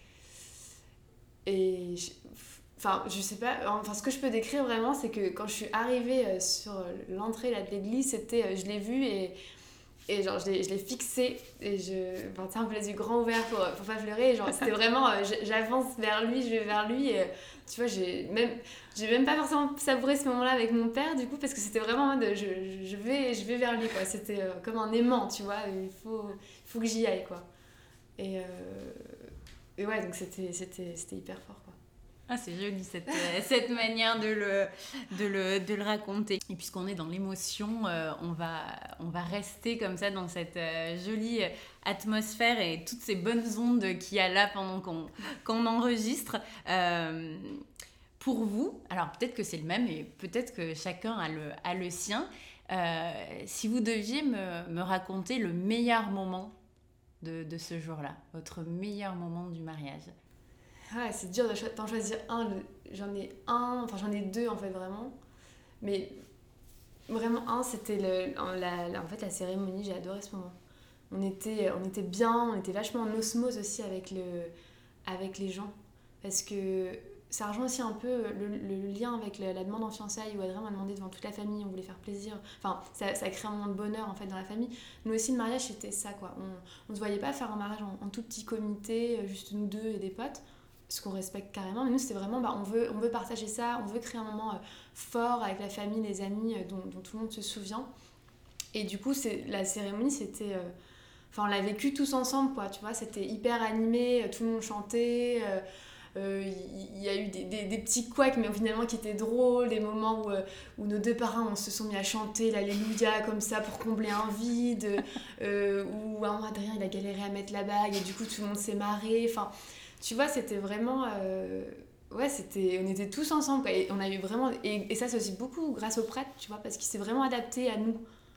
et je, enfin, je sais pas, enfin, ce que je peux décrire vraiment, c'est que quand je suis arrivée sur l'entrée là, de l'église, c'était, je l'ai vue et, et genre, je l'ai, je l'ai fixée. Et je, enfin, tu sais, un peu les yeux grands ouverts pour, pour pas pleurer. Et genre, c'était vraiment, j'avance vers lui, je vais vers lui. Et, tu vois, j'ai même, j'ai même pas forcément savouré ce moment-là avec mon père, du coup, parce que c'était vraiment en mode, je, je, vais, je vais vers lui, quoi. C'était euh, comme un aimant, tu vois, il faut, il faut que j'y aille, quoi. Et, euh, et ouais, donc c'était, c'était, c'était hyper fort, quoi. Ah, c'est joli cette, euh, cette manière de le, de, le, de le raconter. Et puisqu'on est dans l'émotion, euh, on, va, on va rester comme ça dans cette euh, jolie atmosphère et toutes ces bonnes ondes qu'il y a là pendant qu'on, qu'on enregistre. Euh, pour vous, alors peut-être que c'est le même et peut-être que chacun a le, a le sien. Euh, si vous deviez me, me raconter le meilleur moment de, de ce jour-là, votre meilleur moment du mariage. Ouais, c'est dur d'en choisir un. J'en ai un, enfin j'en ai deux en fait vraiment. Mais vraiment un, c'était le, la, la, en fait, la cérémonie, j'ai adoré ce moment. On était, on était bien, on était vachement en osmose aussi avec, le, avec les gens. Parce que ça rejoint aussi un peu le, le lien avec la, la demande en fiançailles où Adrien m'a demandé devant toute la famille, on voulait faire plaisir. Enfin, ça, ça crée un moment de bonheur en fait dans la famille. Nous aussi, le mariage, c'était ça, quoi. On ne se voyait pas faire un mariage en, en tout petit comité, juste nous deux et des potes. Ce qu'on respecte carrément, mais nous c'était vraiment bah, on, veut, on veut partager ça, on veut créer un moment euh, fort avec la famille, les amis euh, dont, dont tout le monde se souvient. Et du coup c'est, la cérémonie c'était euh, enfin on l'a vécu tous ensemble, quoi, tu vois, c'était hyper animé, tout le monde chantait, il euh, euh, y, y a eu des, des, des petits couacs mais finalement qui étaient drôles, des moments où, euh, où nos deux parrains on se sont mis à chanter l'Alléluia comme ça pour combler un vide, euh, où hein, Adrien il a galéré à mettre la bague et du coup tout le monde s'est marré, enfin tu vois, c'était vraiment... Euh, ouais, c'était, on était tous ensemble, quoi. Et on a eu vraiment... Et, et ça, c'est aussi beaucoup grâce au prêtre, tu vois, parce qu'il s'est vraiment adapté à nous.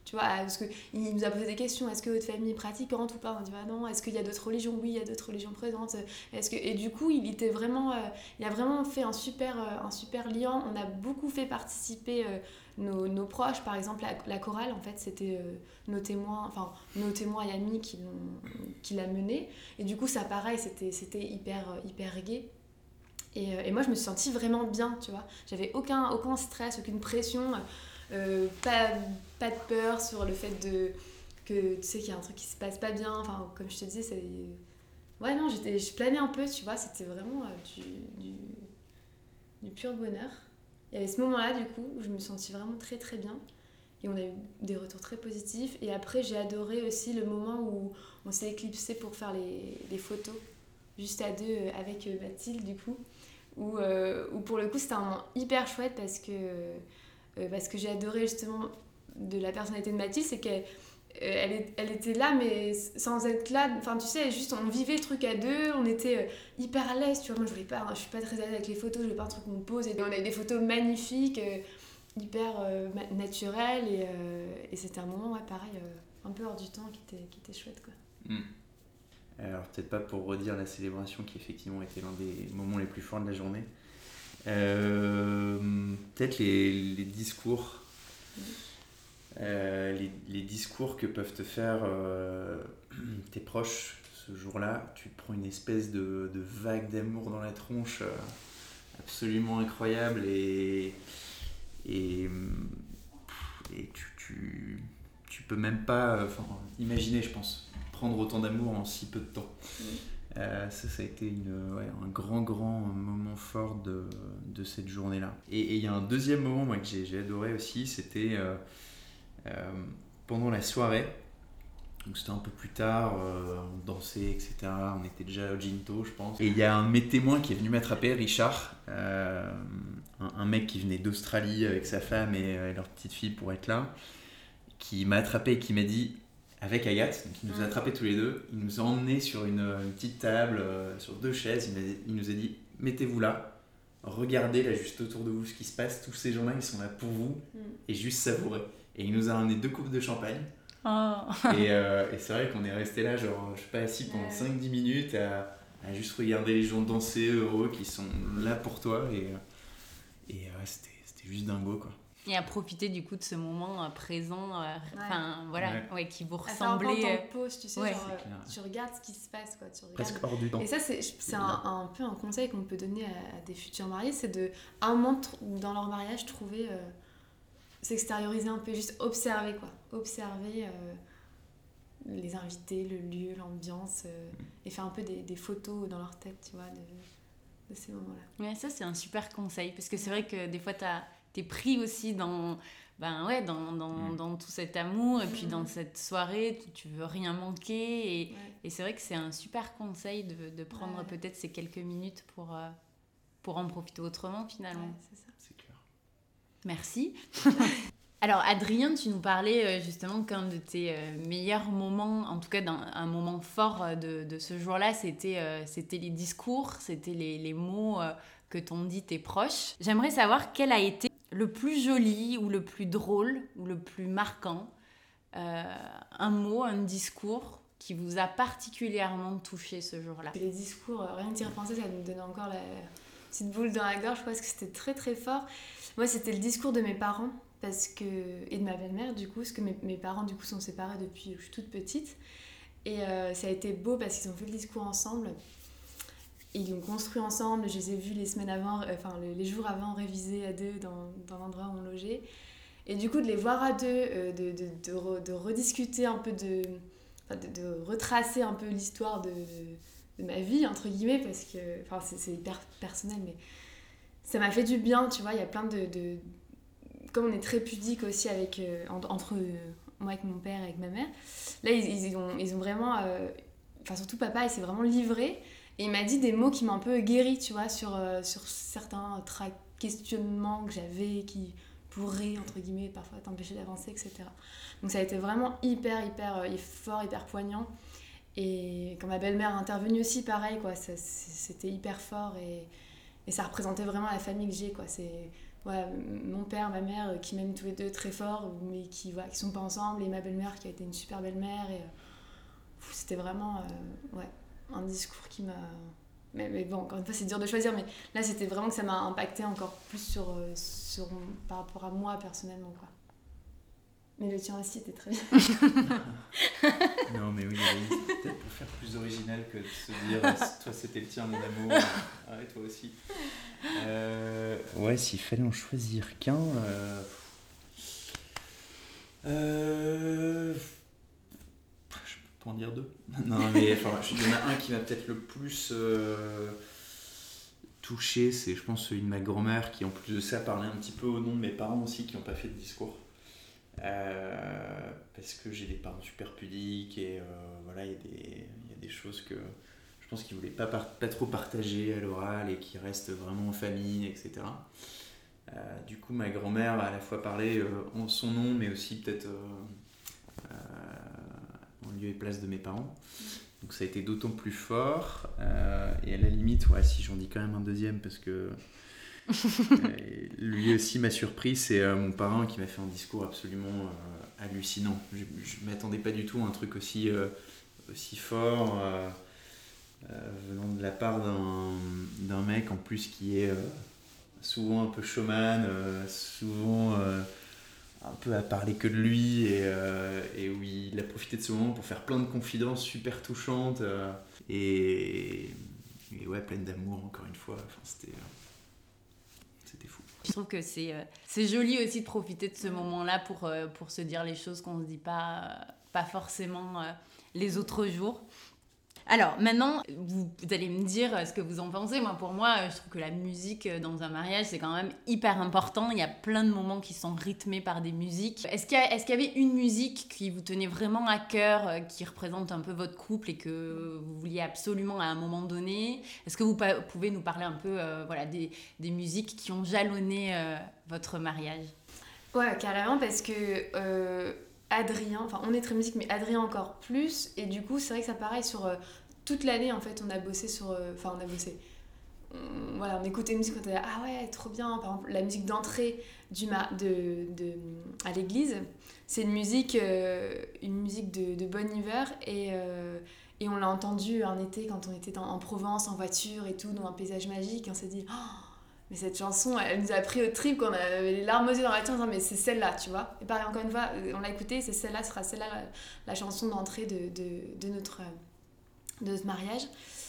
Tu vois, parce qu'il nous a posé des questions. Est-ce que votre famille est pratiquante ou pas? On dit bah non. Est-ce qu'il y a d'autres religions? Oui, il y a d'autres religions présentes. Est-ce que... Et du coup, il, était vraiment, euh, il a vraiment fait un super, euh, un super lien. On a beaucoup fait participer euh, nos, nos proches. Par exemple, la, la chorale, en fait, c'était euh, nos témoins, enfin, nos témoins et amis qui, l'ont, qui l'a menée. Et du coup, ça, pareil, c'était, c'était hyper, hyper gai. Et, euh, et moi, je me suis sentie vraiment bien, tu vois. J'avais aucun, aucun stress, aucune pression. Euh, pas, pas de peur sur le fait de que tu sais qu'il y a un truc qui se passe pas bien, enfin comme je te disais c'est... ouais non j'étais, je planais un peu tu vois, c'était vraiment euh, du, du, du pur bonheur. Il y avait ce moment là du coup où je me sentis vraiment très très bien et on a eu des retours très positifs et après j'ai adoré aussi le moment où on s'est éclipsé pour faire les, les photos juste à deux euh, avec Mathilde du coup où, euh, où pour le coup c'était un moment hyper chouette parce que Euh, parce que j'ai adoré justement de la personnalité de Mathilde, c'est qu'elle euh, elle, est, elle était là mais sans être là, enfin tu sais, juste on vivait le truc à deux, on était euh, hyper à l'aise, tu vois. Moi je voulais pas, je suis pas très à l'aise avec les photos, je veux pas un truc qu'on me pose, et on a eu des photos magnifiques, euh, hyper euh, naturelles, et, euh, et c'était un moment, ouais, pareil, euh, un peu hors du temps qui était, qui était chouette quoi. Mmh. Alors peut-être pas pour redire la célébration qui effectivement était l'un des moments les plus forts de la journée. Euh, peut-être les, les discours euh, les, les discours que peuvent te faire euh, tes proches ce jour-là. Tu te prends une espèce de, de vague d'amour dans la tronche euh, absolument incroyable et, et, et tu, tu, tu peux même pas enfin, imaginer, je pense, prendre autant d'amour en si peu de temps. Mmh. Euh, ça, ça a été une, ouais, un grand, grand moment fort de, de cette journée-là. Et il y a un deuxième moment moi, que j'ai, j'ai adoré aussi, c'était euh, euh, pendant la soirée. Donc c'était un peu plus tard, euh, on dansait, et cetera. On était déjà au Ginto, je pense. Et il y a un de mes témoins qui est venu m'attraper, Richard, euh, un, un mec qui venait d'Australie avec sa femme et, et leur petite fille pour être là, qui m'a attrapé et qui m'a dit... avec Agathe, donc il nous a attrapés tous les deux, il nous a emmenés sur une, une petite table, euh, sur deux chaises, il, m'a, il nous a dit « mettez-vous là, regardez là juste autour de vous ce qui se passe, tous ces gens-là ils sont là pour vous, mm. et juste savourez ». Et il nous a ramené deux coupes de champagne, oh. et, euh, et c'est vrai qu'on est resté là, genre, je sais pas, assis pendant cinq dix minutes à, à juste regarder les gens danser heureux qui sont là pour toi, et, et ouais, c'était, c'était juste dingo quoi. Et à profiter du coup de ce moment euh, présent, enfin euh, ouais. voilà, ouais. Ouais, qui vous ressemblait. À faire un temps de pause, tu sais, ouais. genre euh, tu regardes ce qui se passe, quoi. Tu regardes... Presque hors du temps. Et ça, c'est, c'est un, un peu un conseil qu'on peut donner à, à des futurs mariés, c'est de, à un moment dans leur mariage, trouver, euh, s'extérioriser un peu, juste observer, quoi. Observer euh, les invités, le lieu, l'ambiance, euh, mm. et faire un peu des, des photos dans leur tête, tu vois, de, de ces moments-là. Ouais, ça, c'est un super conseil, parce que c'est vrai que des fois, t'as t'es pris aussi dans, ben ouais, dans, dans, mmh. dans tout cet amour et puis mmh. dans cette soirée, tu, tu veux rien manquer et, ouais. et c'est vrai que c'est un super conseil de, de prendre ouais. peut-être ces quelques minutes pour, euh, pour en profiter autrement finalement. Ouais, c'est ça. C'est clair. Merci. Alors Adrien, tu nous parlais justement qu'un de tes meilleurs moments, en tout cas d'un, un moment fort de, de ce jour-là, c'était, euh, c'était les discours, c'était les, les mots euh, que t'ont dit tes proches. J'aimerais savoir quel a été le plus joli ou le plus drôle ou le plus marquant, euh, un mot, un discours qui vous a particulièrement touché ce jour-là. Les discours, rien que d'y repenser, ça me donnait encore la petite boule dans la gorge parce que c'était très très fort. Moi, c'était le discours de mes parents parce que, et de ma belle-mère du coup, parce que mes, mes parents du coup sont séparés depuis que je suis toute petite. Et euh, ça a été beau parce qu'ils ont fait le discours ensemble. Ils l'ont construit ensemble, je les ai vus les semaines avant, enfin les jours avant réviser à deux dans, dans l'endroit où on logeait. Et du coup, de les voir à deux, euh, de, de, de, re, de rediscuter un peu, de, de, de retracer un peu l'histoire de, de ma vie, entre guillemets, parce que enfin, c'est, c'est hyper personnel, mais ça m'a fait du bien, tu vois. Il y a plein de. de comme on est très pudique aussi avec, euh, entre euh, moi, avec mon père et avec ma mère, là, ils, ils, ont, ils ont vraiment. Euh, enfin, surtout papa, il s'est vraiment livré. Et il m'a dit des mots qui m'ont un peu guéri, tu vois, sur, euh, sur certains tra- questionnements que j'avais qui pourraient, entre guillemets, parfois t'empêcher d'avancer, et cetera. Donc ça a été vraiment hyper, hyper euh, fort, hyper poignant. Et quand ma belle-mère est intervenue aussi, pareil, quoi, ça, c'était hyper fort et, et ça représentait vraiment la famille que j'ai, quoi. C'est, voilà, mon père, ma mère qui m'aiment tous les deux très fort, mais qui voilà, qui sont pas ensemble, et ma belle-mère qui a été une super belle-mère. Et, euh, c'était vraiment euh, ouais, un discours qui m'a... Mais, mais bon, encore une fois, c'est dur de choisir, mais là, c'était vraiment que ça m'a impacté encore plus sur, euh, sur, par rapport à moi personnellement, quoi. Mais le tien aussi était très bien. Non, mais oui, oui, peut-être pour faire plus original que de se dire toi c'était le tien, mon amour, ah, et toi aussi. Euh, ouais, s'il fallait en choisir qu'un. Euh, euh, je peux pas en dire deux. Non, mais enfin, il y en a un qui m'a peut-être le plus euh, touché, c'est je pense celui de ma grand-mère qui, en plus de ça, parlait un petit peu au nom de mes parents aussi qui n'ont pas fait de discours. Euh, parce que j'ai des parents super pudiques et euh, voilà, il y a des il y a des choses que je pense qu'ils voulaient pas par, pas trop partager à l'oral et qui restent vraiment en famille, et cetera. Euh, du coup, ma grand-mère a à la fois parlé euh, en son nom, mais aussi peut-être euh, euh, en lieu et place de mes parents. Donc ça a été d'autant plus fort. Euh, et à la limite, ouais, si j'en dis quand même un deuxième parce que lui aussi m'a surpris, c'est euh, mon parrain qui m'a fait un discours absolument euh, hallucinant. Je ne m'attendais pas du tout à un truc aussi, euh, aussi fort euh, euh, venant de la part d'un, d'un mec en plus qui est euh, souvent un peu showman, euh, souvent euh, un peu à parler que de lui et, euh, et où il a profité de ce moment pour faire plein de confidences super touchantes euh, et, et ouais, pleine d'amour encore une fois. Enfin, c'était... Euh, C'était fou. Je trouve que c'est, euh, c'est joli aussi de profiter de ce moment-là pour, euh, pour se dire les choses qu'on ne se dit pas, pas forcément euh, les autres jours. Alors maintenant, vous, vous allez me dire ce que vous en pensez. Moi, pour moi, je trouve que la musique dans un mariage, c'est quand même hyper important. Il y a plein de moments qui sont rythmés par des musiques. Est-ce qu'il y a, est-ce qu'il y avait une musique qui vous tenait vraiment à cœur, qui représente un peu votre couple et que vous vouliez absolument à un moment donné ? Est-ce que vous pa- pouvez nous parler un peu euh, voilà, des, des musiques qui ont jalonné euh, votre mariage ? Ouais, carrément, parce que... Euh... Adrien, enfin on est très musique mais Adrien encore plus, et du coup c'est vrai que ça pareil sur euh, toute l'année en fait on a bossé sur, enfin euh, on a bossé, on, voilà on écoutait une musique, on était là, ah ouais trop bien, par exemple la musique d'entrée du ma, de, de, à l'église, c'est une musique, euh, une musique de, de Bon Iver et, euh, et on l'a entendue un été quand on était dans, en Provence en voiture et tout, dans un paysage magique, et on s'est dit oh, mais cette chanson, elle nous a pris au trip, qu'on avait les larmes aux yeux dans la tête en disant mais c'est celle-là, tu vois. Et pareil, encore une fois, on l'a écoutée, c'est celle-là, ce sera celle-là la, la chanson d'entrée de, de, de, notre, de notre mariage.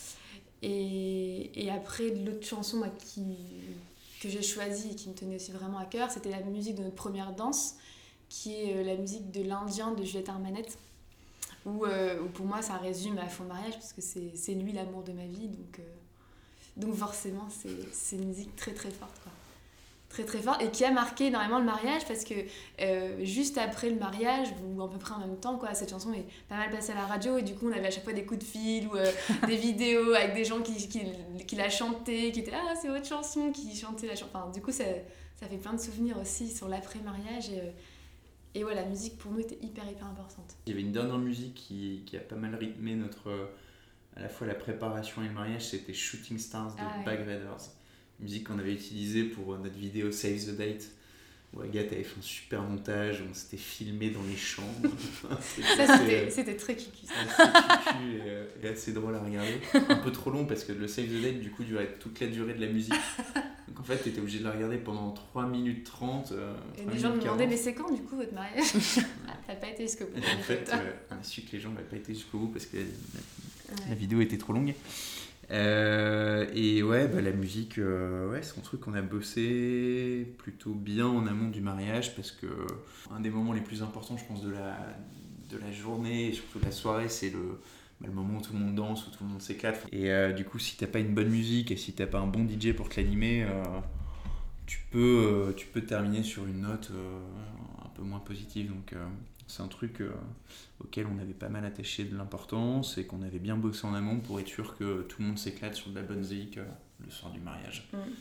Et, et après, l'autre chanson moi, qui, que j'ai choisie et qui me tenait aussi vraiment à cœur, c'était la musique de notre première danse, qui est la musique de l'Indien de Juliette Armanet, où, euh, où pour moi ça résume à fond le mariage, parce que c'est, c'est lui l'amour de ma vie, donc... Euh, Donc forcément, c'est, c'est une musique très très forte, quoi. Très très forte, et qui a marqué énormément le mariage, parce que euh, juste après le mariage, ou à peu près en même temps, quoi, cette chanson est pas mal passée à la radio, et du coup on avait à chaque fois des coups de fil, ou euh, des vidéos avec des gens qui, qui, qui la chantaient, qui étaient « Ah, c'est votre chanson », qui chantaient la chanson. Enfin, du coup, ça, ça fait plein de souvenirs aussi sur l'après-mariage, et, et ouais, la musique pour nous était hyper hyper importante. Il y avait une dernière musique qui, qui a pas mal rythmé notre... à la fois la préparation et le mariage, c'était Shooting Stars de ah ouais. Bag Raiders, une musique qu'on avait utilisée pour notre vidéo Save the Date, où Agathe avait fait un super montage, où on s'était filmé dans les chambres. Ça, c'était, c'était, c'était très cucu. Assez cucu et, et assez drôle à regarder. Un peu trop long parce que le Save the Date, du coup, durait toute la durée de la musique. Donc en fait, t'étais obligé de la regarder pendant trois minutes trente. Euh, et les gens me demandaient, mais c'est quand du coup votre mariage? Ah, t'as pas été jusqu'au bout. Et en fait, euh, on a su que les gens n'avaient pas été jusqu'au bout parce que la, la, la vidéo était trop longue. Euh, et ouais, bah, la musique, euh, ouais, c'est un truc qu'on a bossé plutôt bien en amont du mariage, parce que un des moments les plus importants, je pense, de la, de la journée et surtout de la soirée, c'est le, bah, le moment où tout le monde danse, où tout le monde s'éclate. Et euh, du coup, si t'as pas une bonne musique et si t'as pas un bon D J pour te l'animer, euh, tu peux, euh, tu peux terminer sur une note euh, un peu moins positive. Donc euh, c'est un truc euh, auquel on avait pas mal attaché de l'importance et qu'on avait bien bossé en amont pour être sûr que tout le monde s'éclate sur de la bonne zik euh, le soir du mariage. Mmh.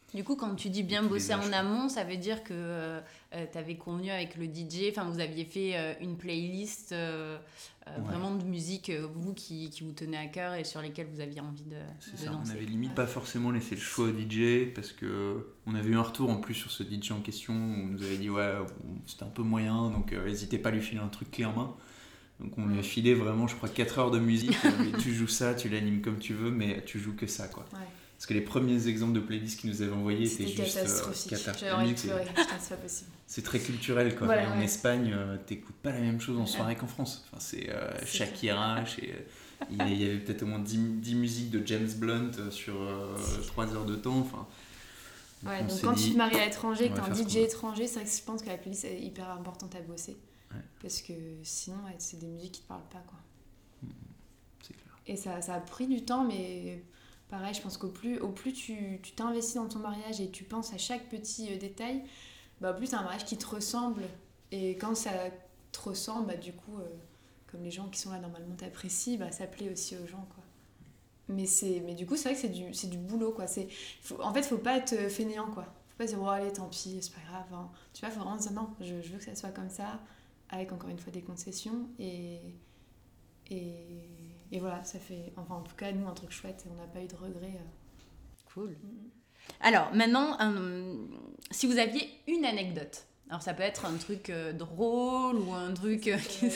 Du coup, quand tu dis bien bosser en amont, ça veut dire que euh, tu avais convenu avec le D J, enfin vous aviez fait euh, une playlist euh, euh, ouais. vraiment de musique, euh, vous qui, qui vous tenait à cœur et sur lesquelles vous aviez envie de, c'est de ça, danser. On avait limite ouais. pas forcément laissé le choix au D J parce qu'on avait eu un retour en plus sur ce D J en question où on nous avait dit ouais, c'était un peu moyen, donc euh, n'hésitez pas à lui filer un truc clé en main. Donc on lui a filé vraiment, je crois, quatre heures de musique. Et tu joues ça, tu l'animes comme tu veux, mais tu joues que ça, quoi. Ouais. Parce que les premiers exemples de playlists qu'ils nous avaient envoyés étaient juste catastrophique. Euh, catastrophiques. J'avais envie de pleurer, c'est pas possible. C'est très culturel, quoi. Voilà, en ouais. Espagne, euh, t'écoutes pas la même chose en soirée ouais. qu'en France. Enfin, c'est, euh, c'est Shakira, chez, euh, il y avait peut-être au moins dix, dix musiques de James Blunt sur euh, trois heures de temps. Enfin, ouais, donc quand dit, tu te maries à l'étranger, que t'es un D J étranger, c'est vrai que je pense que la playlist est hyper importante à bosser. Ouais. Parce que sinon, ouais, c'est des musiques qui te parlent pas, quoi. Mmh, c'est clair. Et ça, ça a pris du temps, mais pareil, je pense qu'au plus, au plus tu, tu t'investis dans ton mariage et tu penses à chaque petit euh, détail, bah, au plus t'as un mariage qui te ressemble. Et quand ça te ressemble, bah, du coup, euh, comme les gens qui sont là normalement t'apprécient, bah, ça plaît aussi aux gens, quoi. Mais, c'est, mais du coup, c'est vrai que c'est du, c'est du boulot, quoi. C'est, faut, en fait, faut pas être fainéant, quoi. Faut pas se dire, oh, allez, tant pis, c'est pas grave. Hein. Tu vois, faut vraiment dire, non, je, je veux que ça soit comme ça, avec encore une fois des concessions. Et, et, et voilà, ça fait, enfin, en tout cas, nous, un truc chouette, on n'a pas eu de regrets. Euh. Cool. Alors, maintenant, un, si vous aviez une anecdote, alors ça peut être un truc euh, drôle ou un truc... Euh, qui...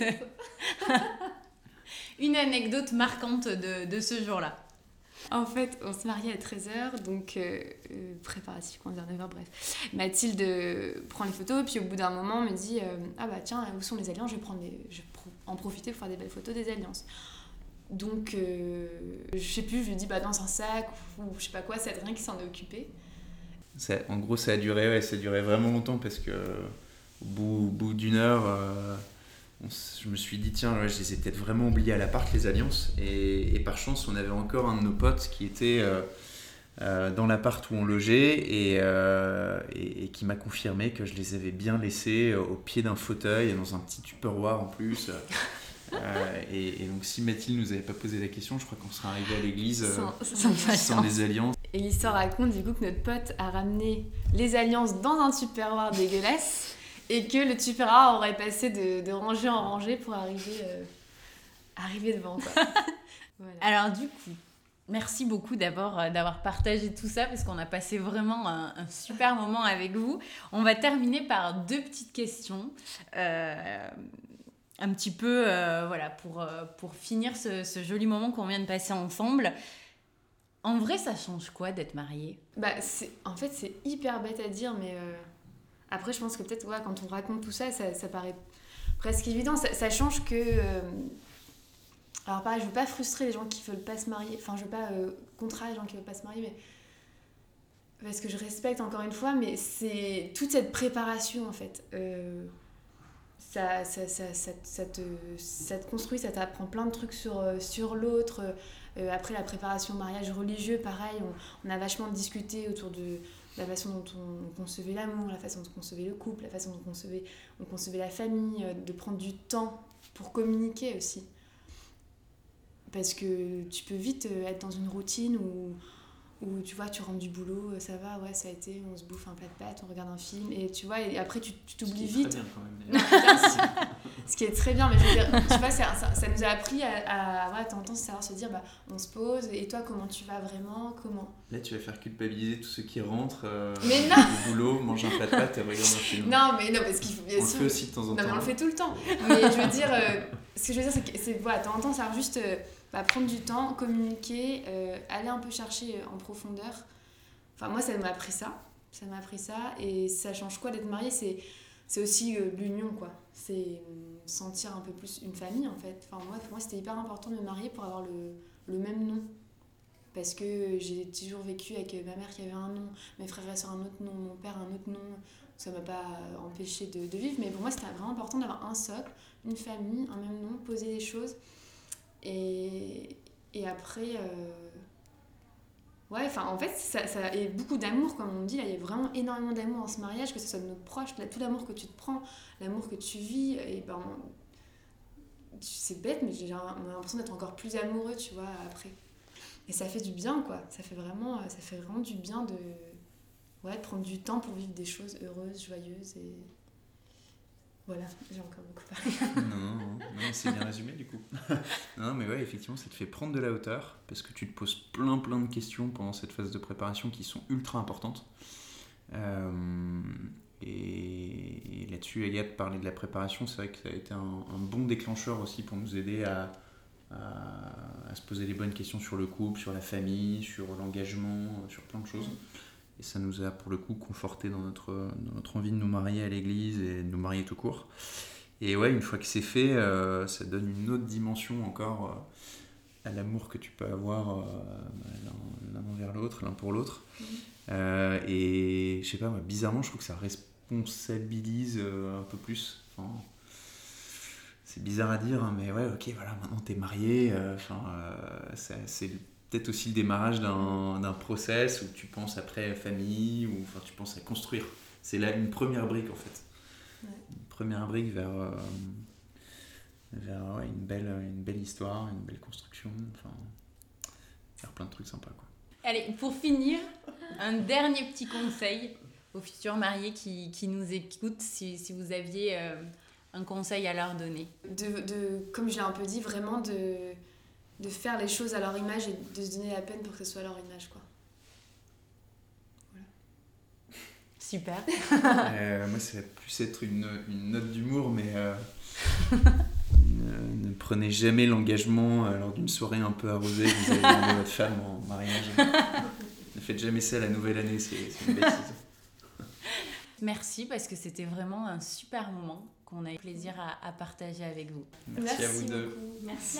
une anecdote marquante de, de ce jour-là. En fait, on se mariait à treize heures, donc euh, euh, préparatif, comment dire, neuf heures, bref. Mathilde euh, prend les photos, puis au bout d'un moment, me dit euh, ah bah tiens, où sont les alliances ? Je vais, prendre les... je vais en profiter pour faire des belles photos des alliances. Donc, euh, je sais plus, je lui dis bah dans un sac, ou, ou je sais pas quoi, c'est rien qui s'en est occupé. Ça, en gros, ça a duré, ouais, ça a duré vraiment longtemps, parce que au bout, au bout d'une heure... Euh... On, je me suis dit, tiens, ouais, je les ai peut-être vraiment oubliés à l'appart, les alliances. Et, et par chance, on avait encore un de nos potes qui était euh, euh, dans l'appart où on logeait et, euh, et, et qui m'a confirmé que je les avais bien laissés au pied d'un fauteuil, dans un petit tupperware en plus. Euh, et, et donc, si Mathilde nous avait pas posé la question, je crois qu'on serait arrivé à l'église euh, sans, sans, sans les alliances. Et l'histoire raconte du coup que notre pote a ramené les alliances dans un tupperware dégueulasse. Et que le tupperware aurait passé de, de rangée en rangée pour arriver, euh, arriver devant, quoi. Voilà. Alors du coup, merci beaucoup d'abord euh, d'avoir partagé tout ça parce qu'on a passé vraiment un, un super moment avec vous. On va terminer par deux petites questions, euh, un petit peu euh, voilà, pour, euh, pour finir ce, ce joli moment qu'on vient de passer ensemble. En vrai, ça change quoi d'être marié ? Bah, c'est, en fait, c'est hyper bête à dire, mais... Euh... Après, je pense que peut-être, ouais, quand on raconte tout ça, ça, ça paraît presque évident. Ça, ça change que... Euh... Alors pareil, je veux pas frustrer les gens qui veulent pas se marier. Enfin, je veux pas euh, contrarier les gens qui veulent pas se marier, mais... Parce que je respecte, encore une fois, mais c'est toute cette préparation, en fait. Euh... Ça, ça, ça, ça, ça, te, ça te construit, ça t'apprend plein de trucs sur, sur l'autre. Euh, après, la préparation au mariage religieux, pareil, on, on a vachement discuté autour de... la façon dont on concevait l'amour, la façon dont on concevait le couple, la façon dont on concevait, on concevait la famille, de prendre du temps pour communiquer aussi. Parce que tu peux vite être dans une routine où, où tu vois, tu rentres du boulot, ça va, ouais, ça a été, on se bouffe un plat de pâtes, on regarde un film, et tu vois, et après tu, tu t'oublies vite. Ce qui est très bien quand même. Ce qui est très bien, mais je veux dire, tu vois, ça, ça, ça nous a appris à, à ouais, t'entends, savoir se dire, bah, on se pose, et toi, comment tu vas vraiment, comment ? Là, tu vas faire culpabiliser tous ceux qui rentrent euh, mais non au boulot, mangent un plat de pâtes et regardent un film. Non, mais non, parce qu'il faut bien on sûr... le fait aussi de temps en non, temps. Non, mais on le fait tout le temps. Mais je veux dire, euh, ce que je veux dire, c'est que, c'est, voilà, de temps en temps, ça va juste euh, bah, prendre du temps, communiquer, euh, aller un peu chercher en profondeur. Enfin, moi, ça m'a appris ça. Ça m'a appris ça. Et ça change quoi d'être marié ? C'est, c'est aussi euh, l'union, quoi. C'est euh, sentir un peu plus une famille, en fait. Enfin, moi, pour moi, c'était hyper important de me marier pour avoir le, le même nom. Parce que j'ai toujours vécu avec ma mère qui avait un nom, mes frères et sœurs un autre nom, mon père un autre nom. Ça ne m'a pas empêché de, de vivre. Mais pour moi, c'était vraiment important d'avoir un socle, une famille, un même nom, poser les choses. Et, et après... Euh, Ouais, enfin, en fait, ça, ça, et beaucoup d'amour, comme on dit, là, il y a vraiment énormément d'amour dans ce mariage, que ce soit de nos proches, là, tout l'amour que tu te prends, l'amour que tu vis, et ben, c'est bête, mais j'ai l'impression d'être encore plus amoureux, tu vois, après. Et ça fait du bien, quoi, ça fait vraiment, ça fait vraiment du bien de, ouais, prendre du temps pour vivre des choses heureuses, joyeuses et voilà, j'ai encore beaucoup parlé. non, non, non, non, c'est bien résumé du coup. non, mais ouais, effectivement, ça te fait prendre de la hauteur parce que tu te poses plein plein de questions pendant cette phase de préparation qui sont ultra importantes. Euh, et, et là-dessus, Agathe parlait de la préparation, c'est vrai que ça a été un, un bon déclencheur aussi pour nous aider à, à, à se poser les bonnes questions sur le couple, sur la famille, sur l'engagement, sur plein de choses. Et ça nous a pour le coup conforté dans notre, dans notre envie de nous marier à l'église et de nous marier tout court. Et ouais, une fois que c'est fait, euh, ça donne une autre dimension encore euh, à l'amour que tu peux avoir euh, l'un, l'un envers l'autre, l'un pour l'autre. Mmh. Euh, et je sais pas, moi, bizarrement, je trouve que ça responsabilise euh, un peu plus. Enfin, c'est bizarre à dire, hein, mais ouais, ok, voilà, maintenant t'es marié. Euh, euh, c'est, c'est peut-être aussi le démarrage d'un, d'un process où tu penses après famille, ou enfin, tu penses à construire. C'est là une première brique en fait. Ouais. Une première brique vers, euh, vers ouais, une, belle, une belle histoire, une belle construction, enfin, faire plein de trucs sympas, quoi. Allez, pour finir, un dernier petit conseil aux futurs mariés qui, qui nous écoutent, si, si vous aviez euh, un conseil à leur donner. De, de, comme je l'ai un peu dit, vraiment de, de faire les choses à leur image et de se donner la peine pour que ce soit à leur image, quoi. Voilà. Super. euh, moi, ça va plus être une, une note d'humour, mais euh, ne, ne prenez jamais l'engagement euh, lors d'une soirée un peu arrosée que vous avez demandé à votre femme en mariage. Ne faites jamais ça la nouvelle année, c'est, c'est une bêtise. Merci, parce que c'était vraiment un super moment qu'on a eu plaisir à, à partager avec vous. Merci, Merci à vous deux. Merci.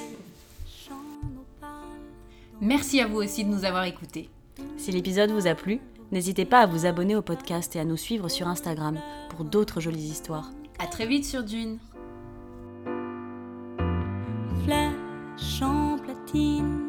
Merci à vous aussi de nous avoir écoutés. Si l'épisode vous a plu, n'hésitez pas à vous abonner au podcast et à nous suivre sur Instagram pour d'autres jolies histoires. À très vite sur Dune. Flèche en platine.